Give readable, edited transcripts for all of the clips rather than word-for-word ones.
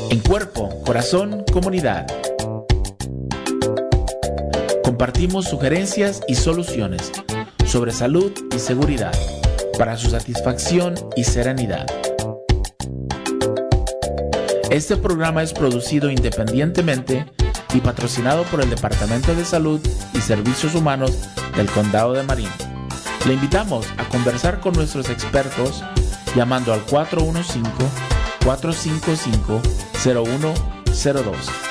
En Cuerpo, Corazón, Comunidad. Compartimos sugerencias y soluciones sobre salud y seguridad para su satisfacción y serenidad. Este programa es producido independientemente y patrocinado por el Departamento de Salud y Servicios Humanos del Condado de Marin. Le invitamos a conversar con nuestros expertos llamando al 415-455-0102.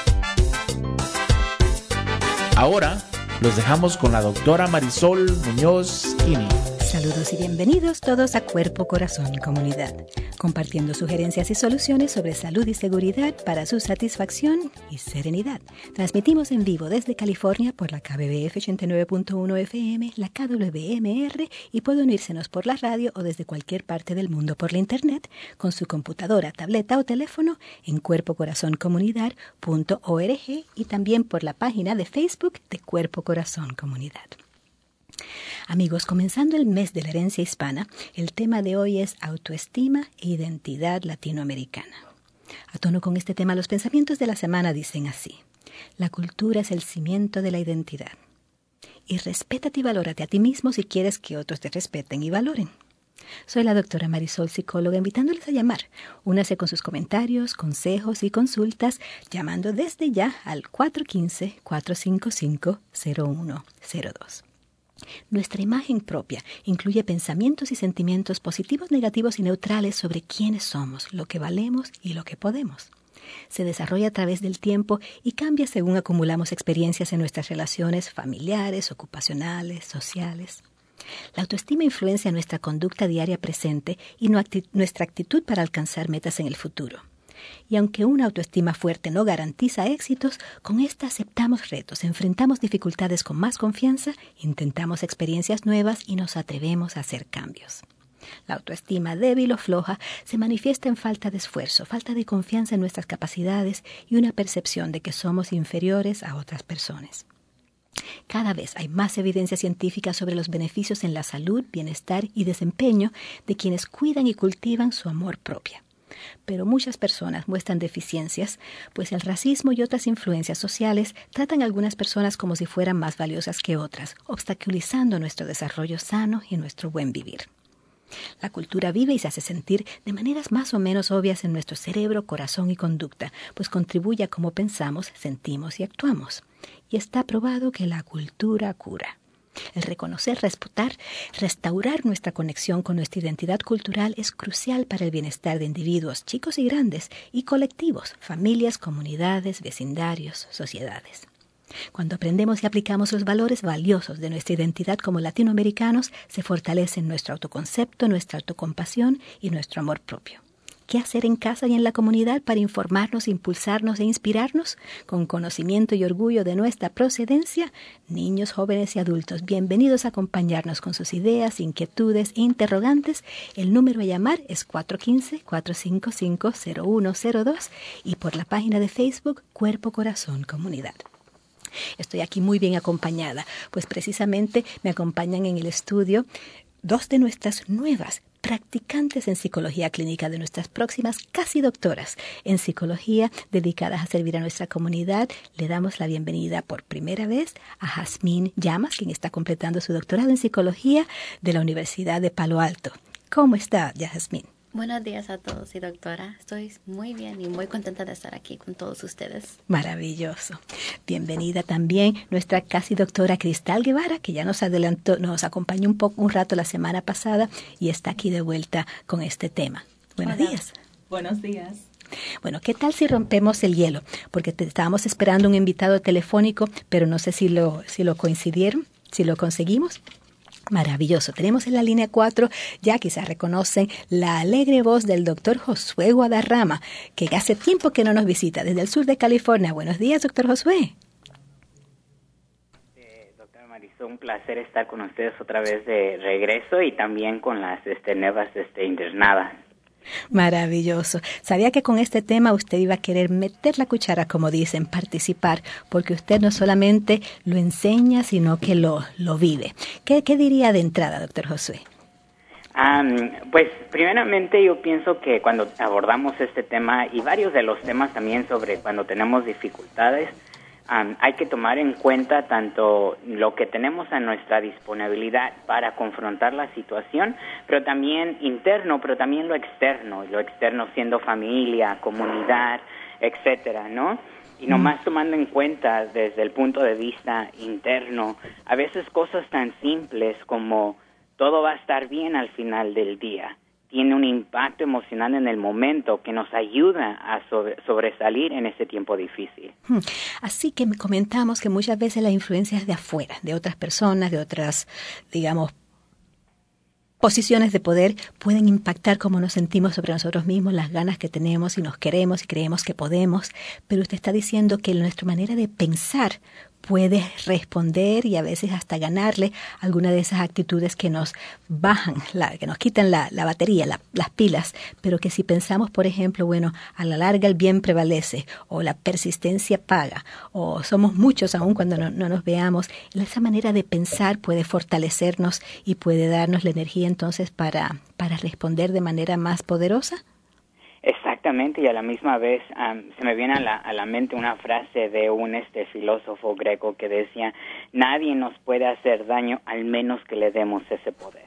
Ahora los dejamos con la doctora Marisol Muñoz Kini. Saludos y bienvenidos todos a Cuerpo, Corazón y Comunidad, compartiendo sugerencias y soluciones sobre salud y seguridad para su satisfacción y serenidad. Transmitimos en vivo desde California por la KBBF 89.1 FM, la KWMR, y puede unírsenos por la radio o desde cualquier parte del mundo por la internet con su computadora, tableta o teléfono en cuerpocorazoncomunidad.org y también por la página de Facebook de Cuerpo, Corazón, Comunidad. Amigos, comenzando el mes de la herencia hispana, el tema de hoy es autoestima e identidad latinoamericana. A tono con este tema, los pensamientos de la semana dicen así: la cultura es el cimiento de la identidad. Y respétate y valórate a ti mismo si quieres que otros te respeten y valoren. Soy la doctora Marisol, psicóloga, invitándoles a llamar. Únase con sus comentarios, consejos y consultas, llamando desde ya al 415-455-0102. Nuestra imagen propia incluye pensamientos y sentimientos positivos, negativos y neutrales sobre quiénes somos, lo que valemos y lo que podemos. Se desarrolla a través del tiempo y cambia según acumulamos experiencias en nuestras relaciones familiares, ocupacionales, sociales. La autoestima influencia nuestra conducta diaria presente y nuestra actitud para alcanzar metas en el futuro. Y aunque una autoestima fuerte no garantiza éxitos, con esta aceptamos retos, enfrentamos dificultades con más confianza, intentamos experiencias nuevas y nos atrevemos a hacer cambios. La autoestima débil o floja se manifiesta en falta de esfuerzo, falta de confianza en nuestras capacidades y una percepción de que somos inferiores a otras personas. Cada vez hay más evidencia científica sobre los beneficios en la salud, bienestar y desempeño de quienes cuidan y cultivan su amor propio. Pero muchas personas muestran deficiencias, pues el racismo y otras influencias sociales tratan a algunas personas como si fueran más valiosas que otras, obstaculizando nuestro desarrollo sano y nuestro buen vivir. La cultura vive y se hace sentir de maneras más o menos obvias en nuestro cerebro, corazón y conducta, pues contribuye a cómo pensamos, sentimos y actuamos. Y está probado que la cultura cura. El reconocer, respetar, restaurar nuestra conexión con nuestra identidad cultural es crucial para el bienestar de individuos, chicos y grandes, y colectivos, familias, comunidades, vecindarios, sociedades. Cuando aprendemos y aplicamos los valores valiosos de nuestra identidad como latinoamericanos, se fortalecen nuestro autoconcepto, nuestra autocompasión y nuestro amor propio. ¿Qué hacer en casa y en la comunidad para informarnos, impulsarnos e inspirarnos? Con conocimiento y orgullo de nuestra procedencia, niños, jóvenes y adultos, bienvenidos a acompañarnos con sus ideas, inquietudes e interrogantes. El número a llamar es 415-455-0102 y por la página de Facebook Cuerpo, Corazón, Comunidad. Estoy aquí muy bien acompañada, pues precisamente me acompañan en el estudio dos de nuestras nuevas practicantes en psicología clínica, de nuestras próximas casi doctoras en psicología dedicadas a servir a nuestra comunidad. Le damos la bienvenida por primera vez a Jazmín Llamas, quien está completando su doctorado en psicología de la Universidad de Palo Alto. ¿Cómo está, Jazmín? Buenos días a todos y doctora. Estoy muy bien y muy contenta de estar aquí con todos ustedes. Maravilloso. Bienvenida también nuestra casi doctora Cristal Guevara, que ya nos acompañó un rato la semana pasada y está aquí de vuelta con este tema. Buenos días. Buenos días. Bueno, ¿qué tal si rompemos el hielo? Porque estábamos esperando un invitado telefónico, pero no sé si lo conseguimos. Maravilloso. Tenemos en la línea 4, ya quizás reconocen la alegre voz del doctor Josué Guadarrama, que hace tiempo que no nos visita desde el sur de California. Buenos días, doctor Josué. Doctora Marisol, un placer estar con ustedes otra vez de regreso y también con las nuevas internadas. Maravilloso. Sabía que con este tema usted iba a querer meter la cuchara, como dicen, participar, porque usted no solamente lo enseña, sino que lo vive. ¿Qué diría de entrada, doctor Josué? Pues primeramente yo pienso que cuando abordamos este tema y varios de los temas también sobre cuando tenemos dificultades, hay que tomar en cuenta tanto lo que tenemos a nuestra disponibilidad para confrontar la situación, pero también interno, pero también lo externo siendo familia, comunidad, etcétera, ¿no? Y nomás tomando en cuenta desde el punto de vista interno, a veces cosas tan simples como todo va a estar bien al final del día tiene un impacto emocional en el momento que nos ayuda a sobresalir en ese tiempo difícil. Así que comentamos que muchas veces las influencias de afuera, de otras personas, de otras, digamos, posiciones de poder pueden impactar cómo nos sentimos sobre nosotros mismos, las ganas que tenemos y nos queremos y creemos que podemos, pero usted está diciendo que nuestra manera de pensar puede responder y a veces hasta ganarle alguna de esas actitudes que nos bajan, que nos quitan la batería, las pilas, pero que si pensamos, por ejemplo, bueno, a la larga el bien prevalece, o la persistencia paga, o somos muchos aún cuando no nos veamos, esa manera de pensar puede fortalecernos y puede darnos la energía entonces para responder de manera más poderosa. Exactamente, y a la misma vez se me viene a la mente una frase de un filósofo greco que decía, nadie nos puede hacer daño al menos que le demos ese poder.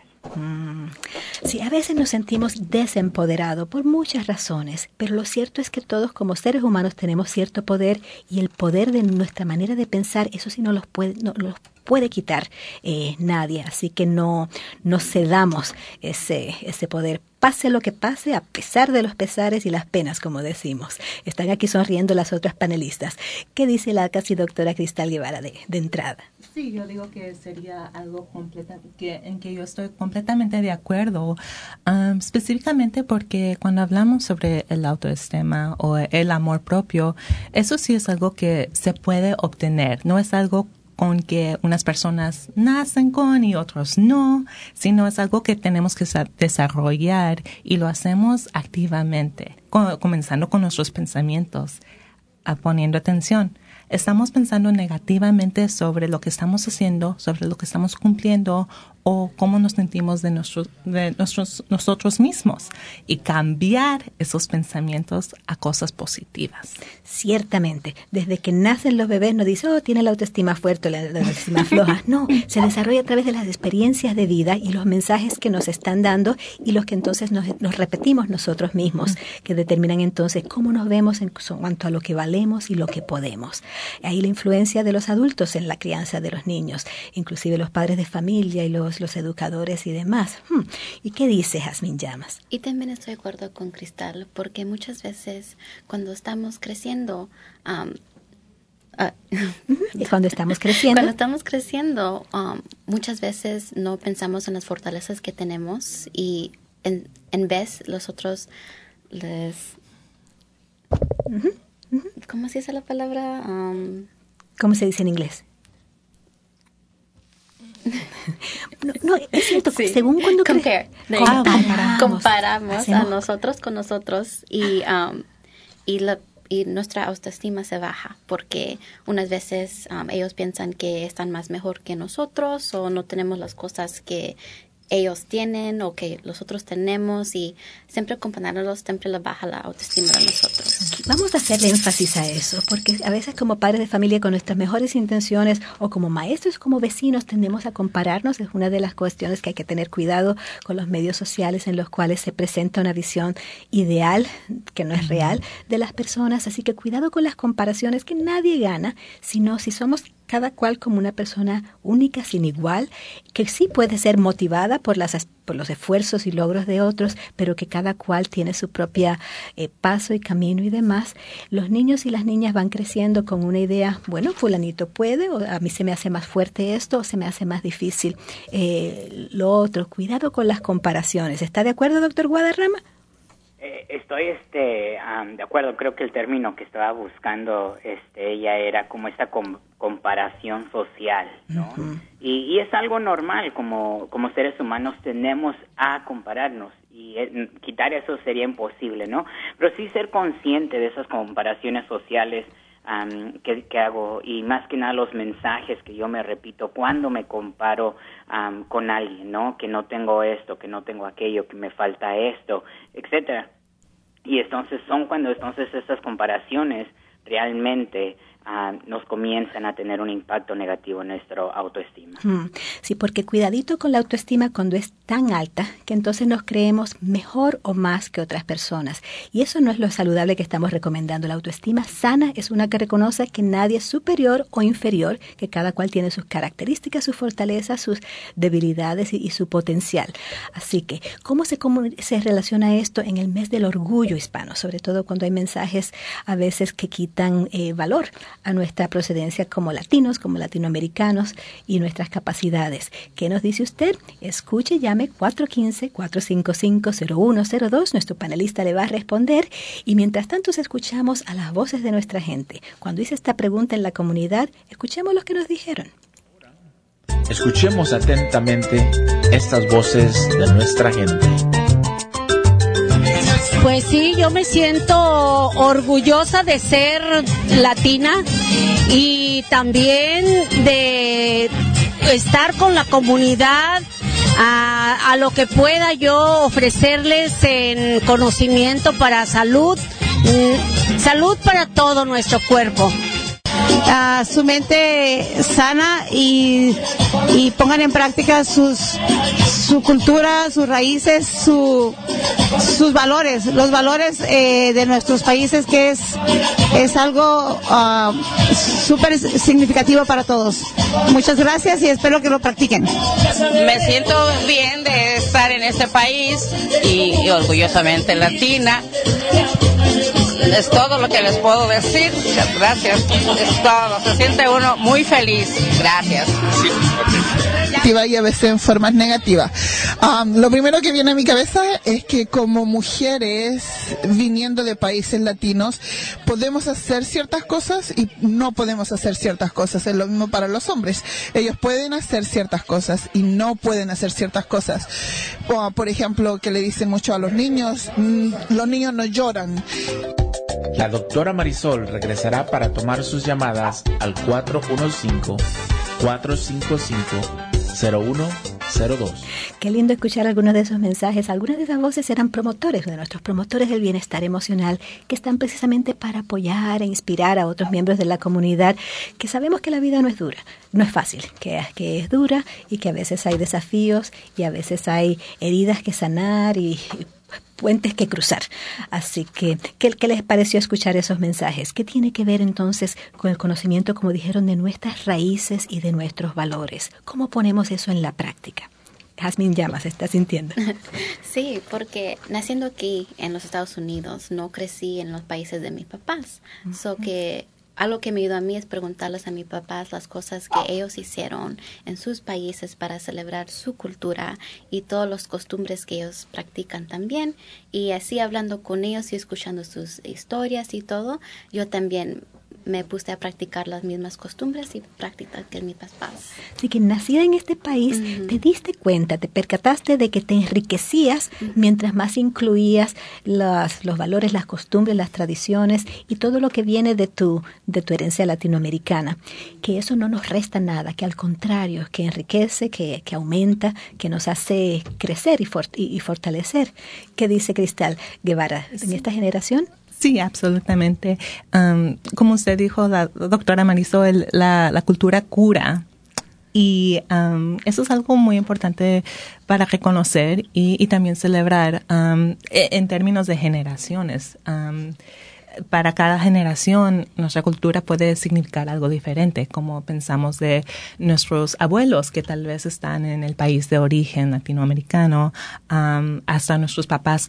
Sí, a veces nos sentimos desempoderados por muchas razones, pero lo cierto es que todos como seres humanos tenemos cierto poder y el poder de nuestra manera de pensar, eso sí no los puede quitar nadie, así que no cedamos ese poder. Pase lo que pase, a pesar de los pesares y las penas, como decimos. Están aquí sonriendo las otras panelistas. ¿Qué dice la casi doctora Cristal Guevara de entrada? Sí, yo digo que sería algo en que yo estoy completamente de acuerdo, específicamente porque cuando hablamos sobre el autoestima o el amor propio, eso sí es algo que se puede obtener, no es algo con que unas personas nacen con y otros no, sino es algo que tenemos que desarrollar y lo hacemos activamente, comenzando con nuestros pensamientos, poniendo atención. Estamos pensando negativamente sobre lo que estamos haciendo, sobre lo que estamos cumpliendo o cómo nos sentimos de nosotros mismos y cambiar esos pensamientos a cosas positivas. Ciertamente, desde que nacen los bebés no dice, tiene la autoestima fuerte o la autoestima floja. No, se desarrolla a través de las experiencias de vida y los mensajes que nos están dando y los que entonces nos repetimos nosotros mismos, que determinan entonces cómo nos vemos en cuanto a lo que valemos y lo que podemos. Ahí la influencia de los adultos en la crianza de los niños, inclusive los padres de familia y los educadores y demás. ¿Y qué dice Jazmín Llamas? Y también estoy de acuerdo con Cristal, porque muchas veces cuando estamos creciendo, Cuando estamos creciendo, muchas veces no pensamos en las fortalezas que tenemos y en vez los otros ¿cómo se dice la palabra? ¿Cómo se dice en inglés? No, es cierto, sí. Según cuando comparamos a nosotros con nosotros y nuestra autoestima se baja porque unas veces ellos piensan que están más mejor que nosotros o no tenemos las cosas que ellos tienen o que nosotros tenemos y siempre comparándolos siempre les baja la autoestima de nosotros. Vamos a hacerle énfasis a eso porque a veces como padres de familia con nuestras mejores intenciones o como maestros, como vecinos tendemos a compararnos. Es una de las cuestiones que hay que tener cuidado con los medios sociales en los cuales se presenta una visión ideal que no es real de las personas, así que cuidado con las comparaciones, que nadie gana, sino si somos cada cual como una persona única, sin igual, que sí puede ser motivada por los esfuerzos y logros de otros, pero que cada cual tiene su propia paso y camino y demás. Los niños y las niñas van creciendo con una idea, bueno, fulanito puede, o a mí se me hace más fuerte esto, o se me hace más difícil lo otro. Cuidado con las comparaciones. ¿Está de acuerdo, doctor Guadarrama? Estoy de acuerdo. Creo que el término que estaba buscando ella era como esta comparación social, ¿no? Uh-huh. Y es algo normal, como seres humanos tenemos a compararnos y quitar eso sería imposible, ¿no? Pero sí ser consciente de esas comparaciones sociales que hago, y más que nada los mensajes que yo me repito cuando me comparo con alguien, ¿no? Que no tengo esto, que no tengo aquello, que me falta esto, etcétera. Y entonces estas comparaciones realmente nos comienzan a tener un impacto negativo en nuestra autoestima. Sí, porque cuidadito con la autoestima cuando es tan alta que entonces nos creemos mejor o más que otras personas. Y eso no es lo saludable que estamos recomendando. La autoestima sana es una que reconoce que nadie es superior o inferior, que cada cual tiene sus características, sus fortalezas, sus debilidades y su potencial. Así que, ¿cómo se relaciona esto en el mes del orgullo hispano? Sobre todo cuando hay mensajes a veces que quitan valor a nuestra procedencia como latinos, como latinoamericanos y nuestras capacidades. ¿Qué nos dice usted? Escuche, llame 415-455-0102. Nuestro panelista le va a responder. Y mientras tanto escuchamos a las voces de nuestra gente. Cuando hice esta pregunta en la comunidad, escuchemos lo que nos dijeron. Escuchemos atentamente estas voces de nuestra gente. Pues sí, yo me siento orgullosa de ser latina y también de estar con la comunidad a lo que pueda yo ofrecerles en conocimiento para salud para todo nuestro cuerpo. Su mente sana y pongan en práctica su cultura, sus raíces, sus valores, los valores de nuestros países, que es algo súper significativo para todos. Muchas gracias y espero que lo practiquen. Me siento bien de estar en este país y orgullosamente latina. Es todo lo que les puedo decir. Muchas gracias. Es todo. Se siente uno muy feliz. Gracias. Y a veces en formas negativas. Lo primero que viene a mi cabeza es que como mujeres viniendo de países latinos podemos hacer ciertas cosas y no podemos hacer ciertas cosas. Es lo mismo para los hombres. Ellos pueden hacer ciertas cosas y no pueden hacer ciertas cosas. Por ejemplo, que le dicen mucho a los niños no lloran. La doctora Marisol regresará para tomar sus llamadas al 415-455-0102. Qué lindo escuchar algunos de esos mensajes. Algunas de esas voces eran promotores, de nuestros promotores del bienestar emocional, que están precisamente para apoyar e inspirar a otros miembros de la comunidad, que sabemos que la vida no es dura, no es fácil, que es dura y que a veces hay desafíos y a veces hay heridas que sanar y puentes que cruzar. Así que, ¿qué les pareció escuchar esos mensajes? ¿Qué tiene que ver entonces con el conocimiento, como dijeron, de nuestras raíces y de nuestros valores? ¿Cómo ponemos eso en la práctica? Jazmín Llamas, ¿se está sintiendo? Sí, porque naciendo aquí en los Estados Unidos, no crecí en los países de mis papás. So que algo que me ayudó a mí es preguntarles a mis papás las cosas que ellos hicieron en sus países para celebrar su cultura y todas las costumbres que ellos practican también. Y así hablando con ellos y escuchando sus historias y todo, yo también me puse a practicar las mismas costumbres y prácticas que mis papás. Así que nacida en este país, te diste cuenta, te percataste de que te enriquecías mientras más incluías los valores, las costumbres, las tradiciones y todo lo que viene de tu herencia latinoamericana. Que eso no nos resta nada, que al contrario, que enriquece, que aumenta, que nos hace crecer y fortalecer. ¿Qué dice Cristal Guevara en esta generación? Sí, absolutamente. Como usted dijo, la doctora Marisol, la cultura cura. Y eso es algo muy importante para reconocer y también celebrar en términos de generaciones. Para cada generación, nuestra cultura puede significar algo diferente, como pensamos de nuestros abuelos que tal vez están en el país de origen latinoamericano, hasta nuestros papás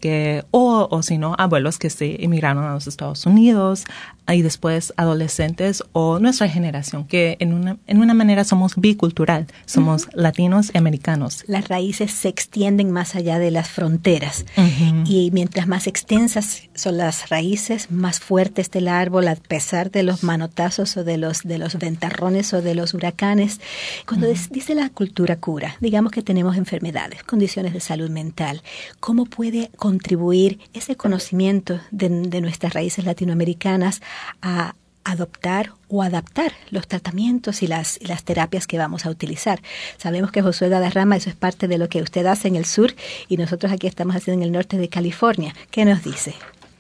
o si no, abuelos que se emigraron a los Estados Unidos, y después adolescentes o nuestra generación, que en una manera somos bicultural, somos latinos y americanos. Las raíces se extienden más allá de las fronteras y mientras más extensas son las raíces, más fuerte está el árbol a pesar de los manotazos o de los ventarrones o de los huracanes. Cuando dice la cultura cura, digamos que tenemos enfermedades, condiciones de salud mental, ¿cómo puede contribuir ese conocimiento de nuestras raíces latinoamericanas a adoptar o adaptar los tratamientos y las terapias que vamos a utilizar. Sabemos que Josué Guadarrama, eso es parte de lo que usted hace en el sur y nosotros aquí estamos haciendo en el norte de California. ¿Qué nos dice?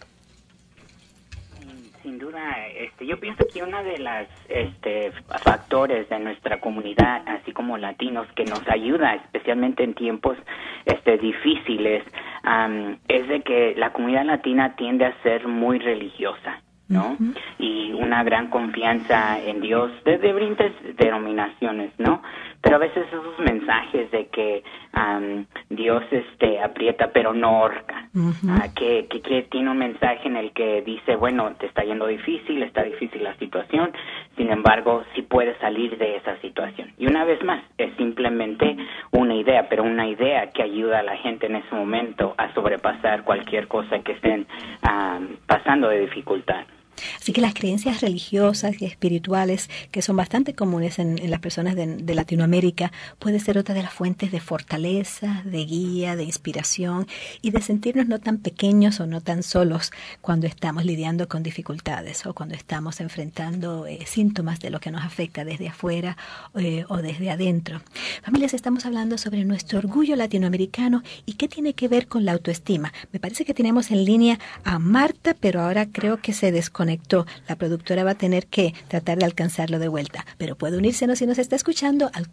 Sin duda, yo pienso que uno de los factores de nuestra comunidad, así como latinos, que nos ayuda, especialmente en tiempos difíciles, es de que la comunidad latina tiende a ser muy religiosa, ¿no? Uh-huh. Y una gran confianza en Dios de diferentes denominaciones, ¿no? Pero a veces esos mensajes de que Dios aprieta pero no ahorca, uh-huh. Que tiene un mensaje en el que dice, bueno, te está yendo difícil, está difícil la situación, sin embargo, sí puedes salir de esa situación. Y una vez más, es simplemente una idea, pero una idea que ayuda a la gente en ese momento a sobrepasar cualquier cosa que estén pasando de dificultad. Así que las creencias religiosas y espirituales, que son bastante comunes en las personas de Latinoamérica, puede ser otra de las fuentes de fortaleza, de guía, de inspiración y de sentirnos no tan pequeños o no tan solos cuando estamos lidiando con dificultades o cuando estamos enfrentando síntomas de lo que nos afecta desde afuera o desde adentro. Familias, estamos hablando sobre nuestro orgullo latinoamericano y qué tiene que ver con la autoestima. Me parece que tenemos en línea a Marta, pero ahora creo que se desconectó. La productora va a tener que tratar de alcanzarlo de vuelta, pero puede unírsenos si nos está escuchando al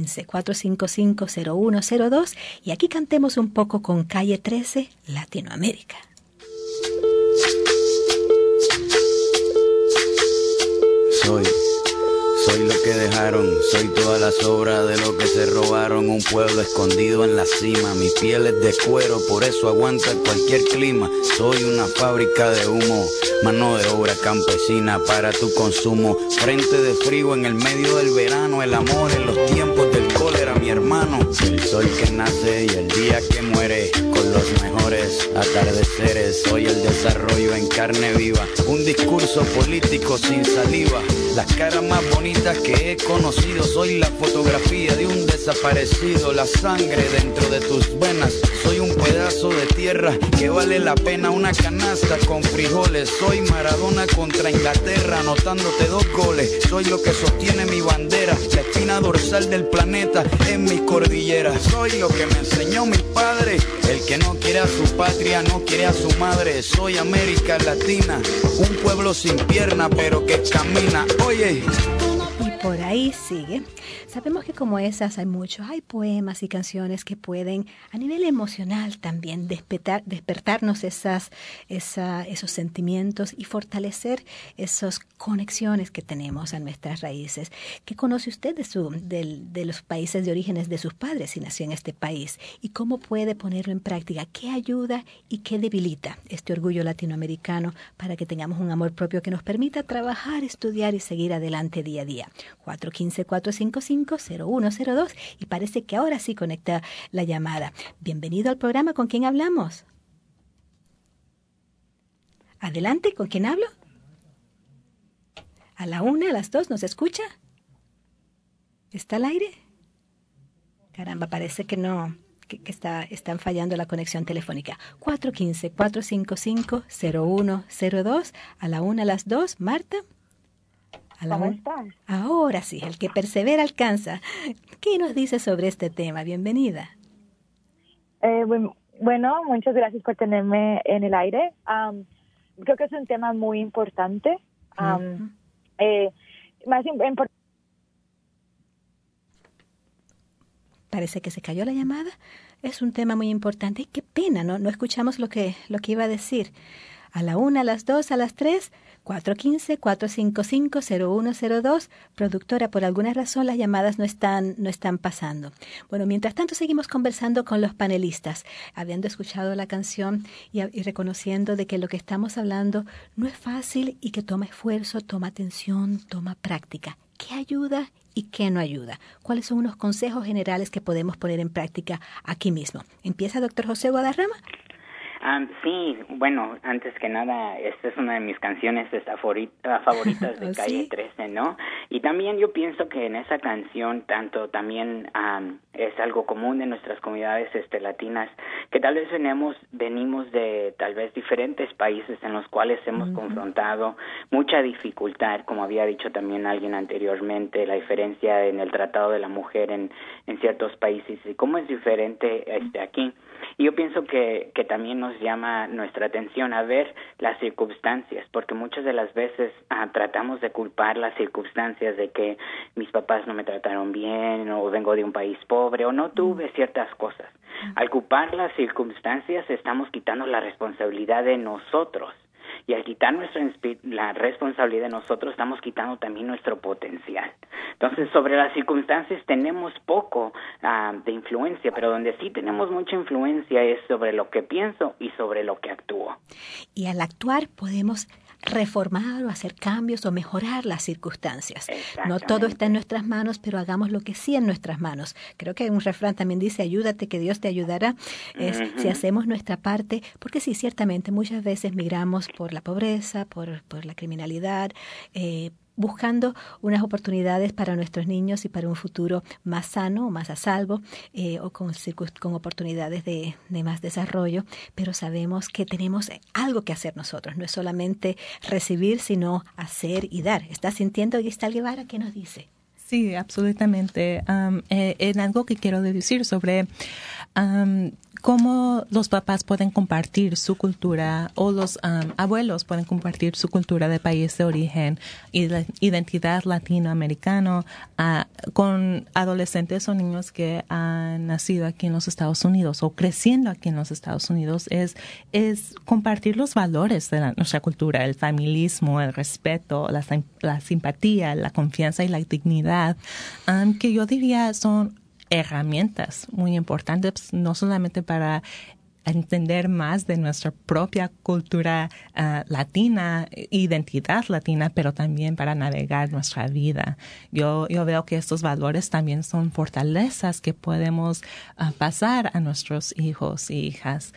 415-455-0102 y aquí cantemos un poco con Calle 13, Latinoamérica. Soy lo que dejaron, soy toda la sobra de lo que se robaron. Un pueblo escondido en la cima, mi piel es de cuero, por eso aguanta cualquier clima. Soy una fábrica de humo, mano de obra campesina para tu consumo. Frente de frío en el medio del verano, el amor en los tiempos del cólera, mi hermano. El sol que nace y el día que muere, con los mejores atardeceres. Soy el desarrollo en carne viva, un discurso político sin saliva. Las caras más bonitas que he conocido, soy la fotografía de un desaparecido, la sangre dentro de tus venas. Soy un pedazo de tierra que vale la pena una canasta con frijoles. Soy Maradona contra Inglaterra, anotándote 2 goles. Soy lo que sostiene mi bandera, la espina dorsal del planeta en mis cordilleras. Soy lo que me enseñó mi padre, el que no quiere a su patria, no quiere a su madre. Soy América Latina, un pueblo sin pierna pero que camina. Oye. Y por ahí sigue. Sabemos que como esas hay muchos, hay poemas y canciones que pueden a nivel emocional también despertarnos esos sentimientos y fortalecer esas conexiones que tenemos a nuestras raíces. ¿Qué conoce usted de los países de orígenes de sus padres si nació en este país? ¿Y cómo puede ponerlo en práctica? ¿Qué ayuda y qué debilita este orgullo latinoamericano para que tengamos un amor propio que nos permita trabajar, estudiar y seguir adelante día a día? 415-455-0102 y parece que ahora sí conecta la llamada. Bienvenido al programa. ¿Con quién hablamos? Adelante, ¿con quién hablo? ¿A la 1, a las 2 nos escucha? ¿Está al aire? Caramba, parece que no, que están fallando la conexión telefónica. 415-455-0102 a la 1, a las 2. Marta. ¿Cómo estás? Ahora sí, el que persevera alcanza. ¿Qué nos dice sobre este tema? Bienvenida. Bueno, muchas gracias por tenerme en el aire. Creo que es un tema muy importante. Más importante. Parece que se cayó la llamada. Es un tema muy importante. Qué pena, no escuchamos lo que iba a decir. A la 1, a las 2, a las 3, 415-455-0102. Productora, por alguna razón las llamadas no están pasando. Bueno, mientras tanto seguimos conversando con los panelistas, habiendo escuchado la canción y reconociendo de que lo que estamos hablando no es fácil y que toma esfuerzo, toma atención, toma práctica. ¿Qué ayuda y qué no ayuda? ¿Cuáles son unos consejos generales que podemos poner en práctica aquí mismo? ¿Empieza doctor José Guadarrama? Sí, bueno, antes que nada, esta es una de mis canciones favoritas de Calle 13, ¿no? Y también yo pienso que en esa canción también es algo común de nuestras comunidades latinas, que tal vez venimos de tal vez diferentes países en los cuales hemos confrontado mucha dificultad, como había dicho también alguien anteriormente, la diferencia en el tratado de la mujer en ciertos países y cómo es diferente aquí. Y yo pienso que también nos llama nuestra atención a ver las circunstancias, porque muchas de las veces tratamos de culpar las circunstancias de que mis papás no me trataron bien, o vengo de un país pobre, o no tuve ciertas cosas. Al culpar las circunstancias estamos quitando la responsabilidad de nosotros. Y al quitar la responsabilidad de nosotros, estamos quitando también nuestro potencial. Entonces, sobre las circunstancias tenemos poco de influencia, pero donde sí tenemos mucha influencia es sobre lo que pienso y sobre lo que actúo. Y al actuar podemos reformar o hacer cambios o mejorar las circunstancias. No todo está en nuestras manos, pero hagamos lo que sí en nuestras manos. Creo que un refrán también dice, ayúdate que Dios te ayudará. Si hacemos nuestra parte, porque sí, ciertamente muchas veces migramos por la pobreza, por la criminalidad, buscando unas oportunidades para nuestros niños y para un futuro más sano, más a salvo, o con oportunidades de más desarrollo, pero sabemos que tenemos algo que hacer nosotros, no es solamente recibir, sino hacer y dar. ¿Estás sintiendo, Gistal Guevara? ¿Qué nos dice? Sí, absolutamente. En algo que quiero decir sobre cómo los papás pueden compartir su cultura o los abuelos pueden compartir su cultura de país de origen y la identidad latinoamericano con adolescentes o niños que han nacido aquí en los Estados Unidos o creciendo aquí en los Estados Unidos es compartir los valores de nuestra cultura, el familismo, el respeto, la simpatía, la confianza y la dignidad, que yo diría son herramientas muy importantes, no solamente para entender más de nuestra propia cultura latina, identidad latina, pero también para navegar nuestra vida. Yo veo que estos valores también son fortalezas que podemos pasar a nuestros hijos y hijas,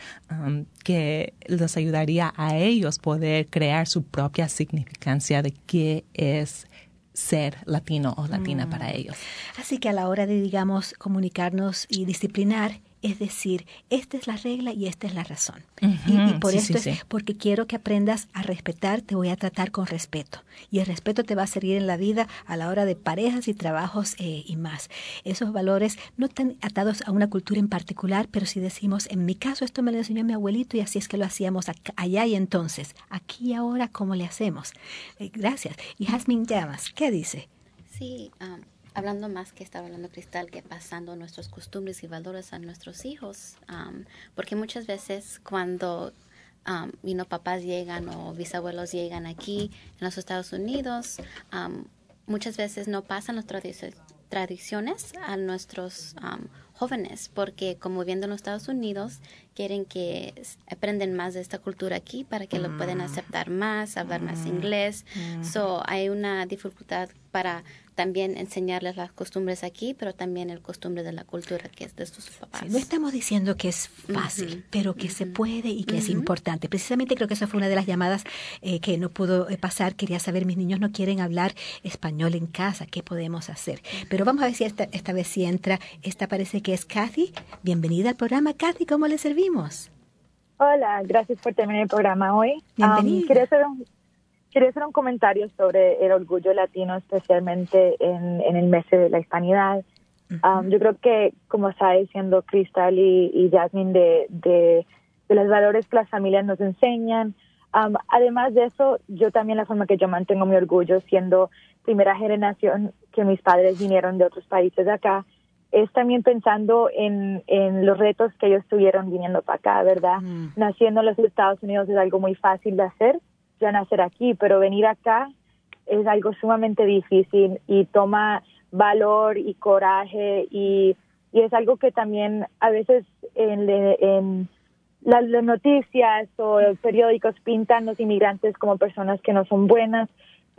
que les ayudaría a ellos poder crear su propia significancia de qué es ser latino o latina para ellos. Así que a la hora de, digamos, comunicarnos y disciplinar, es decir, esta es la regla y esta es la razón. Y por esto es porque quiero que aprendas a respetar, te voy a tratar con respeto. Y el respeto te va a servir en la vida a la hora de parejas y trabajos y más. Esos valores no están atados a una cultura en particular, pero si decimos, en mi caso esto me lo enseñó mi abuelito y así es que lo hacíamos allá y entonces. Aquí y ahora, ¿cómo le hacemos? Gracias. Y Jasmine Llamas, ¿qué dice? Sí, hablando más que estaba hablando Cristal, que pasando nuestros costumbres y valores a nuestros hijos, porque muchas veces cuando papás llegan o bisabuelos llegan aquí en los Estados Unidos, muchas veces no pasan las tradiciones a nuestros jóvenes, porque como viviendo en los Estados Unidos quieren que aprenden más de esta cultura aquí para que lo puedan aceptar más, hablar más inglés. Hay una dificultad para también enseñarles las costumbres aquí, pero también el costumbre de la cultura que es de sus papás. Sí, no estamos diciendo que es fácil, pero que se puede y que es importante. Precisamente creo que esa fue una de las llamadas que no pudo pasar. Quería saber, mis niños no quieren hablar español en casa, ¿qué podemos hacer? Pero vamos a ver si esta vez sí entra. Esta parece que es Kathy. Bienvenida al programa, Kathy. ¿Cómo le servimos? Hola, gracias por terminar el programa hoy. Bienvenida. Quería hacer un comentario sobre el orgullo latino, especialmente en el mes de la hispanidad. Yo creo que, como está diciendo Cristal y Jasmine, de los valores que las familias nos enseñan. Además de eso, yo también la forma que yo mantengo mi orgullo, siendo primera generación que mis padres vinieron de otros países de acá, es también pensando en los retos que ellos tuvieron viniendo para acá, ¿verdad? Naciendo en los Estados Unidos es algo muy fácil de hacer, ya nacer aquí, pero venir acá es algo sumamente difícil y toma valor y coraje y es algo que también a veces en las noticias o los periódicos pintan los inmigrantes como personas que no son buenas,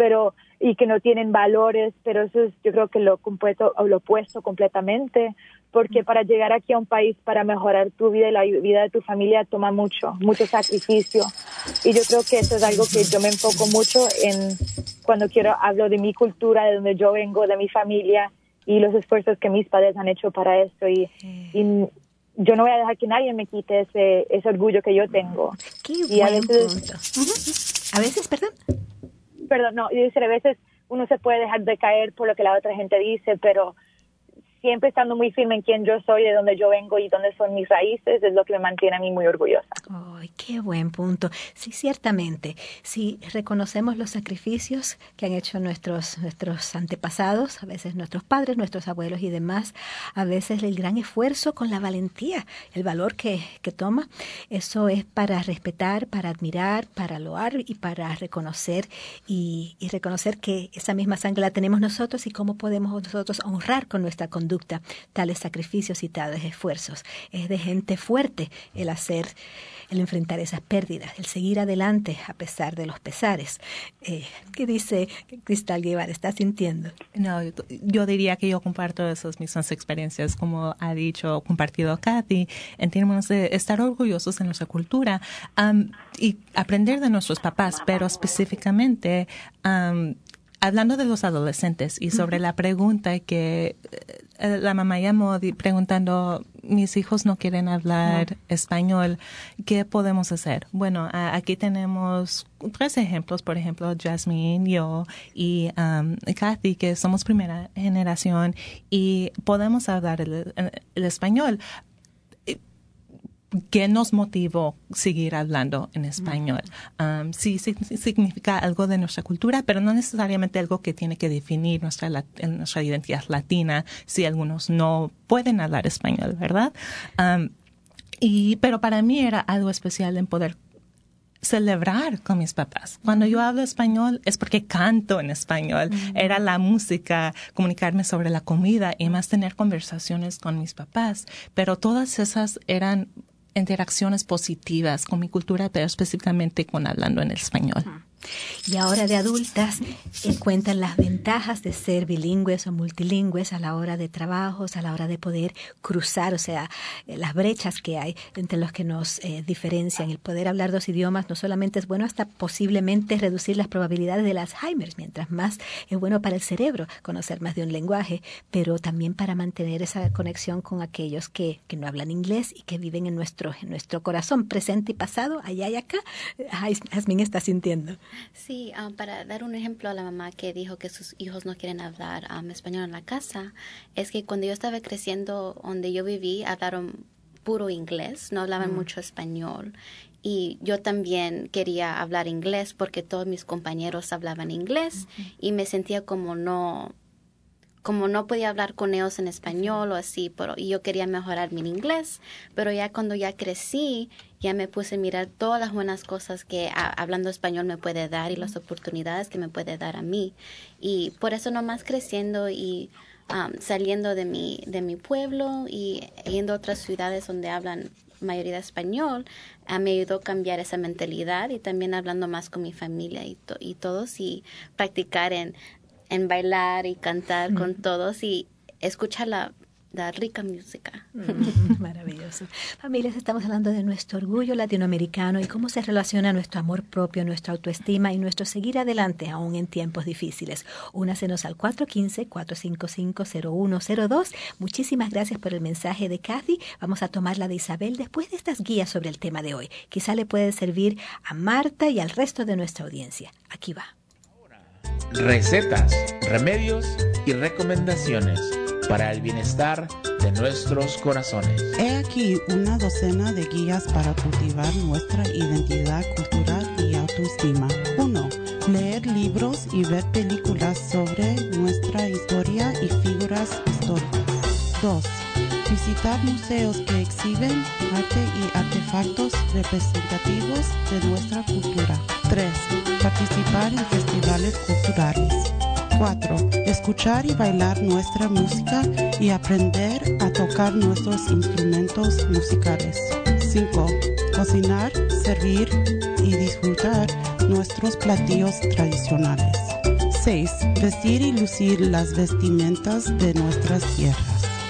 y que no tienen valores, pero eso es, yo creo que lo opuesto completamente, porque para llegar aquí a un país, para mejorar tu vida y la vida de tu familia, toma mucho sacrificio. Y yo creo que eso es algo que yo me enfoco mucho en cuando hablo de mi cultura, de donde yo vengo, de mi familia y los esfuerzos que mis padres han hecho para esto. Y yo no voy a dejar que nadie me quite ese orgullo que yo tengo. Qué y buen punto. A veces, Perdón, no, yo a veces uno se puede dejar de caer por lo que la otra gente dice, pero siempre estando muy firme en quién yo soy, de dónde yo vengo y dónde son mis raíces, es lo que me mantiene a mí muy orgullosa. ¡Ay, qué buen punto! Sí, ciertamente, si reconocemos los sacrificios que han hecho nuestros antepasados, a veces nuestros padres, nuestros abuelos y demás, a veces el gran esfuerzo con la valentía, el valor que toma, eso es para respetar, para admirar, para loar y para reconocer y reconocer que esa misma sangre la tenemos nosotros y cómo podemos nosotros honrar con nuestra conducta tales sacrificios y tales esfuerzos. Es de gente fuerte el enfrentar esas pérdidas, el seguir adelante a pesar de los pesares. ¿Qué dice Cristal Guevara? ¿Estás sintiendo? No, yo diría que yo comparto esas mismas experiencias, como ha compartido Kathy, en términos de estar orgullosos de nuestra cultura y aprender de nuestros papás, pero específicamente hablando de los adolescentes y sobre la pregunta que la mamá llamó preguntando, mis hijos no quieren hablar español, ¿qué podemos hacer? Bueno, aquí tenemos 3 ejemplos, por ejemplo, Jasmine, yo y Kathy, que somos primera generación y podemos hablar el español. ¿Qué nos motivó seguir hablando en español? Sí significa algo de nuestra cultura, pero no necesariamente algo que tiene que definir nuestra identidad latina si algunos no pueden hablar español, ¿verdad? Pero para mí era algo especial en poder celebrar con mis papás. Cuando yo hablo español es porque canto en español. Era la música, comunicarme sobre la comida y más tener conversaciones con mis papás. Pero todas esas eran interacciones positivas con mi cultura, pero específicamente con hablando en el español. Y ahora de adultas cuentan las ventajas de ser bilingües o multilingües a la hora de trabajos, a la hora de poder cruzar, o sea, las brechas que hay entre los que nos diferencian. El poder hablar 2 idiomas no solamente es bueno, hasta posiblemente reducir las probabilidades del Alzheimer, mientras más es bueno para el cerebro conocer más de un lenguaje, pero también para mantener esa conexión con aquellos que no hablan inglés y que viven en nuestro corazón, presente y pasado, allá y acá. Jasmine está sintiendo. Sí, para dar un ejemplo a la mamá que dijo que sus hijos no quieren hablar español en la casa, es que cuando yo estaba creciendo, donde yo viví, hablaron puro inglés, no hablaban mucho español. Y yo también quería hablar inglés porque todos mis compañeros hablaban inglés y me sentía como no podía hablar con ellos en español o así, y yo quería mejorar mi inglés, pero ya cuando ya crecí, ya me puse a mirar todas las buenas cosas que hablando español me puede dar y las oportunidades que me puede dar a mí. Y por eso nomás creciendo y saliendo de mi pueblo y yendo a otras ciudades donde hablan mayoría de español, me ayudó a cambiar esa mentalidad y también hablando más con mi familia y todos y practicar en bailar y cantar con todos y escuchar la rica música. Maravilloso. Familias, estamos hablando de nuestro orgullo latinoamericano y cómo se relaciona nuestro amor propio, nuestra autoestima y nuestro seguir adelante aún en tiempos difíciles. Únasenos al 415-455-0102. Muchísimas gracias por el mensaje de Kathy. Vamos a tomar la de Isabel después de estas guías sobre el tema de hoy. Quizá le puede servir a Marta y al resto de nuestra audiencia. Aquí va. Recetas, remedios y recomendaciones para el bienestar de nuestros corazones. He aquí una docena de guías para cultivar nuestra identidad cultural y autoestima. 1. Leer libros y ver películas sobre nuestra historia y figuras históricas. 2. Visitar museos que exhiben arte y artefactos representativos de nuestra cultura. 3. Participar en festivales culturales. 4. Escuchar y bailar nuestra música y aprender a tocar nuestros instrumentos musicales. 5. Cocinar, servir y disfrutar nuestros platillos tradicionales. 6. Vestir y lucir las vestimentas de nuestras tierras.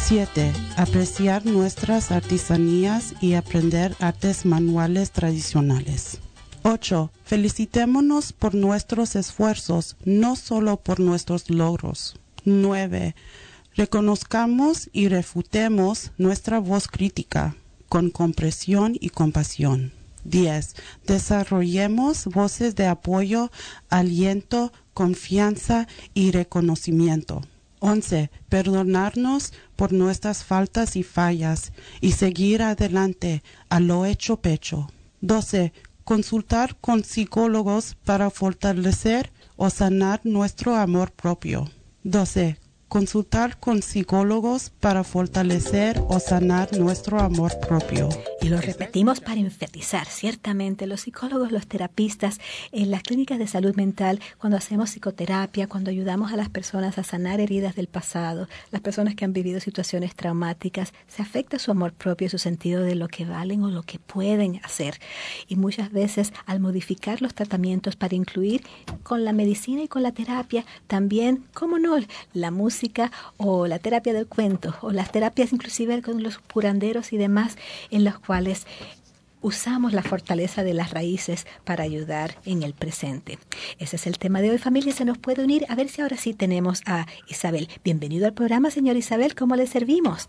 7. Apreciar nuestras artesanías y aprender artes manuales tradicionales. 8. Felicitémonos por nuestros esfuerzos, no solo por nuestros logros. 9. Reconozcamos y refutemos nuestra voz crítica con comprensión y compasión. 10. Desarrollemos voces de apoyo, aliento, confianza y reconocimiento. 11. Perdonarnos por nuestras faltas y fallas y seguir adelante a lo hecho pecho. 12. Consultar con psicólogos para fortalecer o sanar nuestro amor propio. 12. Consultar con psicólogos para fortalecer o sanar nuestro amor propio. Y lo repetimos para enfatizar, ciertamente los psicólogos, los terapistas, en las clínicas de salud mental, cuando hacemos psicoterapia, cuando ayudamos a las personas a sanar heridas del pasado, las personas que han vivido situaciones traumáticas, se afecta su amor propio y su sentido de lo que valen o lo que pueden hacer. Y muchas veces al modificar los tratamientos para incluir con la medicina y con la terapia, también, cómo no, la música o la terapia del cuento o las terapias inclusive con los curanderos y demás, en los cuales usamos la fortaleza de las raíces para ayudar en el presente. Ese es el tema de hoy, familia. Se nos puede unir. A ver si ahora sí tenemos a Isabel. Bienvenido al programa, señor Isabel. ¿Cómo le servimos?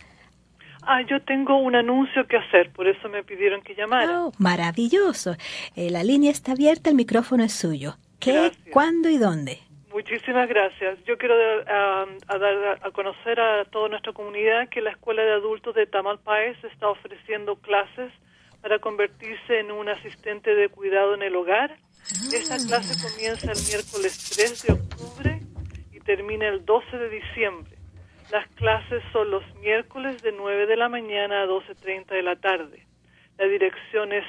Yo tengo un anuncio que hacer, por eso me pidieron que llamara. Oh, maravilloso. La línea está abierta, el micrófono es suyo. ¿Qué, Gracias. ¿Cuándo y dónde? Muchísimas gracias. Yo quiero dar a conocer a toda nuestra comunidad que la Escuela de Adultos de Tamalpais está ofreciendo clases para convertirse en un asistente de cuidado en el hogar. Esta clase comienza el miércoles 3 de octubre y termina el 12 de diciembre. Las clases son los miércoles de 9 de la mañana a 12:30 de la tarde. La dirección es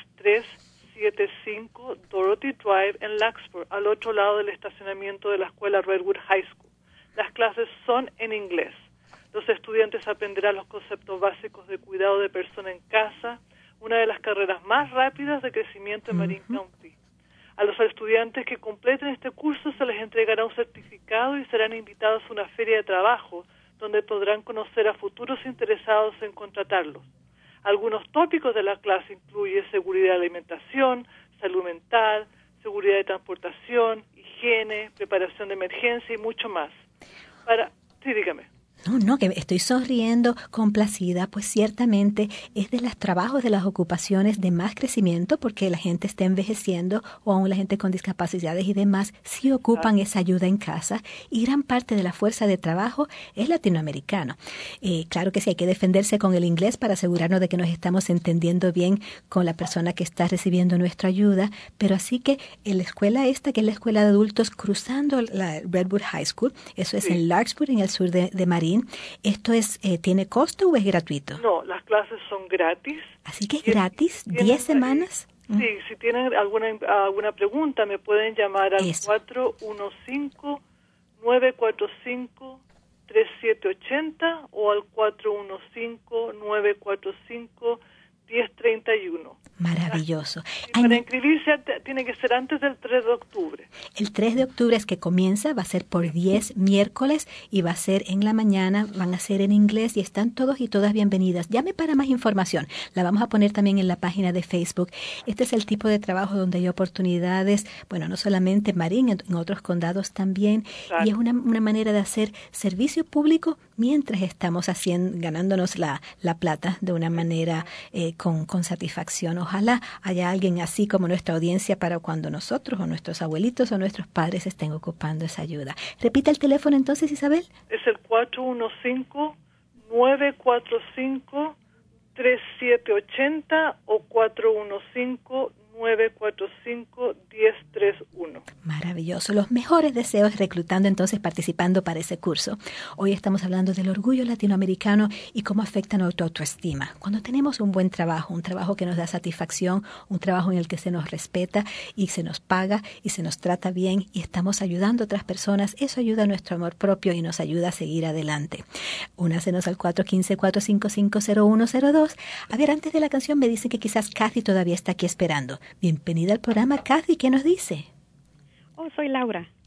375 Dorothy Drive en Larkspur, al otro lado del estacionamiento de la escuela Redwood High School. Las clases son en inglés. Los estudiantes aprenderán los conceptos básicos de cuidado de persona en casa, una de las carreras más rápidas de crecimiento en Marin County. A los estudiantes que completen este curso se les entregará un certificado y serán invitados a una feria de trabajo, donde podrán conocer a futuros interesados en contratarlos. Algunos tópicos de la clase incluyen seguridad de alimentación, salud mental, seguridad de transportación, higiene, preparación de emergencia y mucho más. Sí, dígame. No, que estoy sonriendo, complacida, pues ciertamente es de los trabajos, de las ocupaciones de más crecimiento, porque la gente está envejeciendo o aún la gente con discapacidades y demás sí ocupan esa ayuda en casa, y gran parte de la fuerza de trabajo es latinoamericano. Claro que sí, hay que defenderse con el inglés para asegurarnos de que nos estamos entendiendo bien con la persona que está recibiendo nuestra ayuda, pero así que en la escuela esta, que es la escuela de adultos cruzando la Redwood High School, eso es en Larkspur, en el sur de Marin. ¿Esto ¿tiene costo o es gratuito? No, las clases son gratis. ¿Así que es gratis? ¿10 semanas? Sí, si tienen alguna pregunta me pueden llamar al 415-945-3780 o al 415-945-1031. Maravilloso. Para inscribirse tiene que ser antes del 3 de octubre. El 3 de octubre es que comienza, va a ser por 10 miércoles y va a ser en la mañana, van a ser en inglés y están todos y todas bienvenidas. Llame para más información. La vamos a poner también en la página de Facebook. Este es el tipo de trabajo donde hay oportunidades, bueno, no solamente en Marin, en otros condados también. Claro. Y es una manera de hacer servicio público mientras estamos ganándonos la plata de una manera con satisfacción. Ojalá haya alguien así como nuestra audiencia para cuando nosotros o nuestros abuelitos o nuestros padres estén ocupando esa ayuda. Repita el teléfono entonces, Isabel. Es el 415-945-3780 o 415-945-1031. Maravilloso. Los mejores deseos reclutando entonces, participando para ese curso. Hoy estamos hablando del orgullo latinoamericano y cómo afecta nuestra autoestima. Cuando tenemos un buen trabajo, un trabajo que nos da satisfacción, un trabajo en el que se nos respeta y se nos paga y se nos trata bien y estamos ayudando a otras personas, eso ayuda a nuestro amor propio y nos ayuda a seguir adelante. Únasenos al 415-455-0102. A ver, antes de la canción me dicen que quizás Kathy todavía está aquí esperando. Bienvenida al programa, Kathy. ¿Qué nos dice? Oh, soy Laura.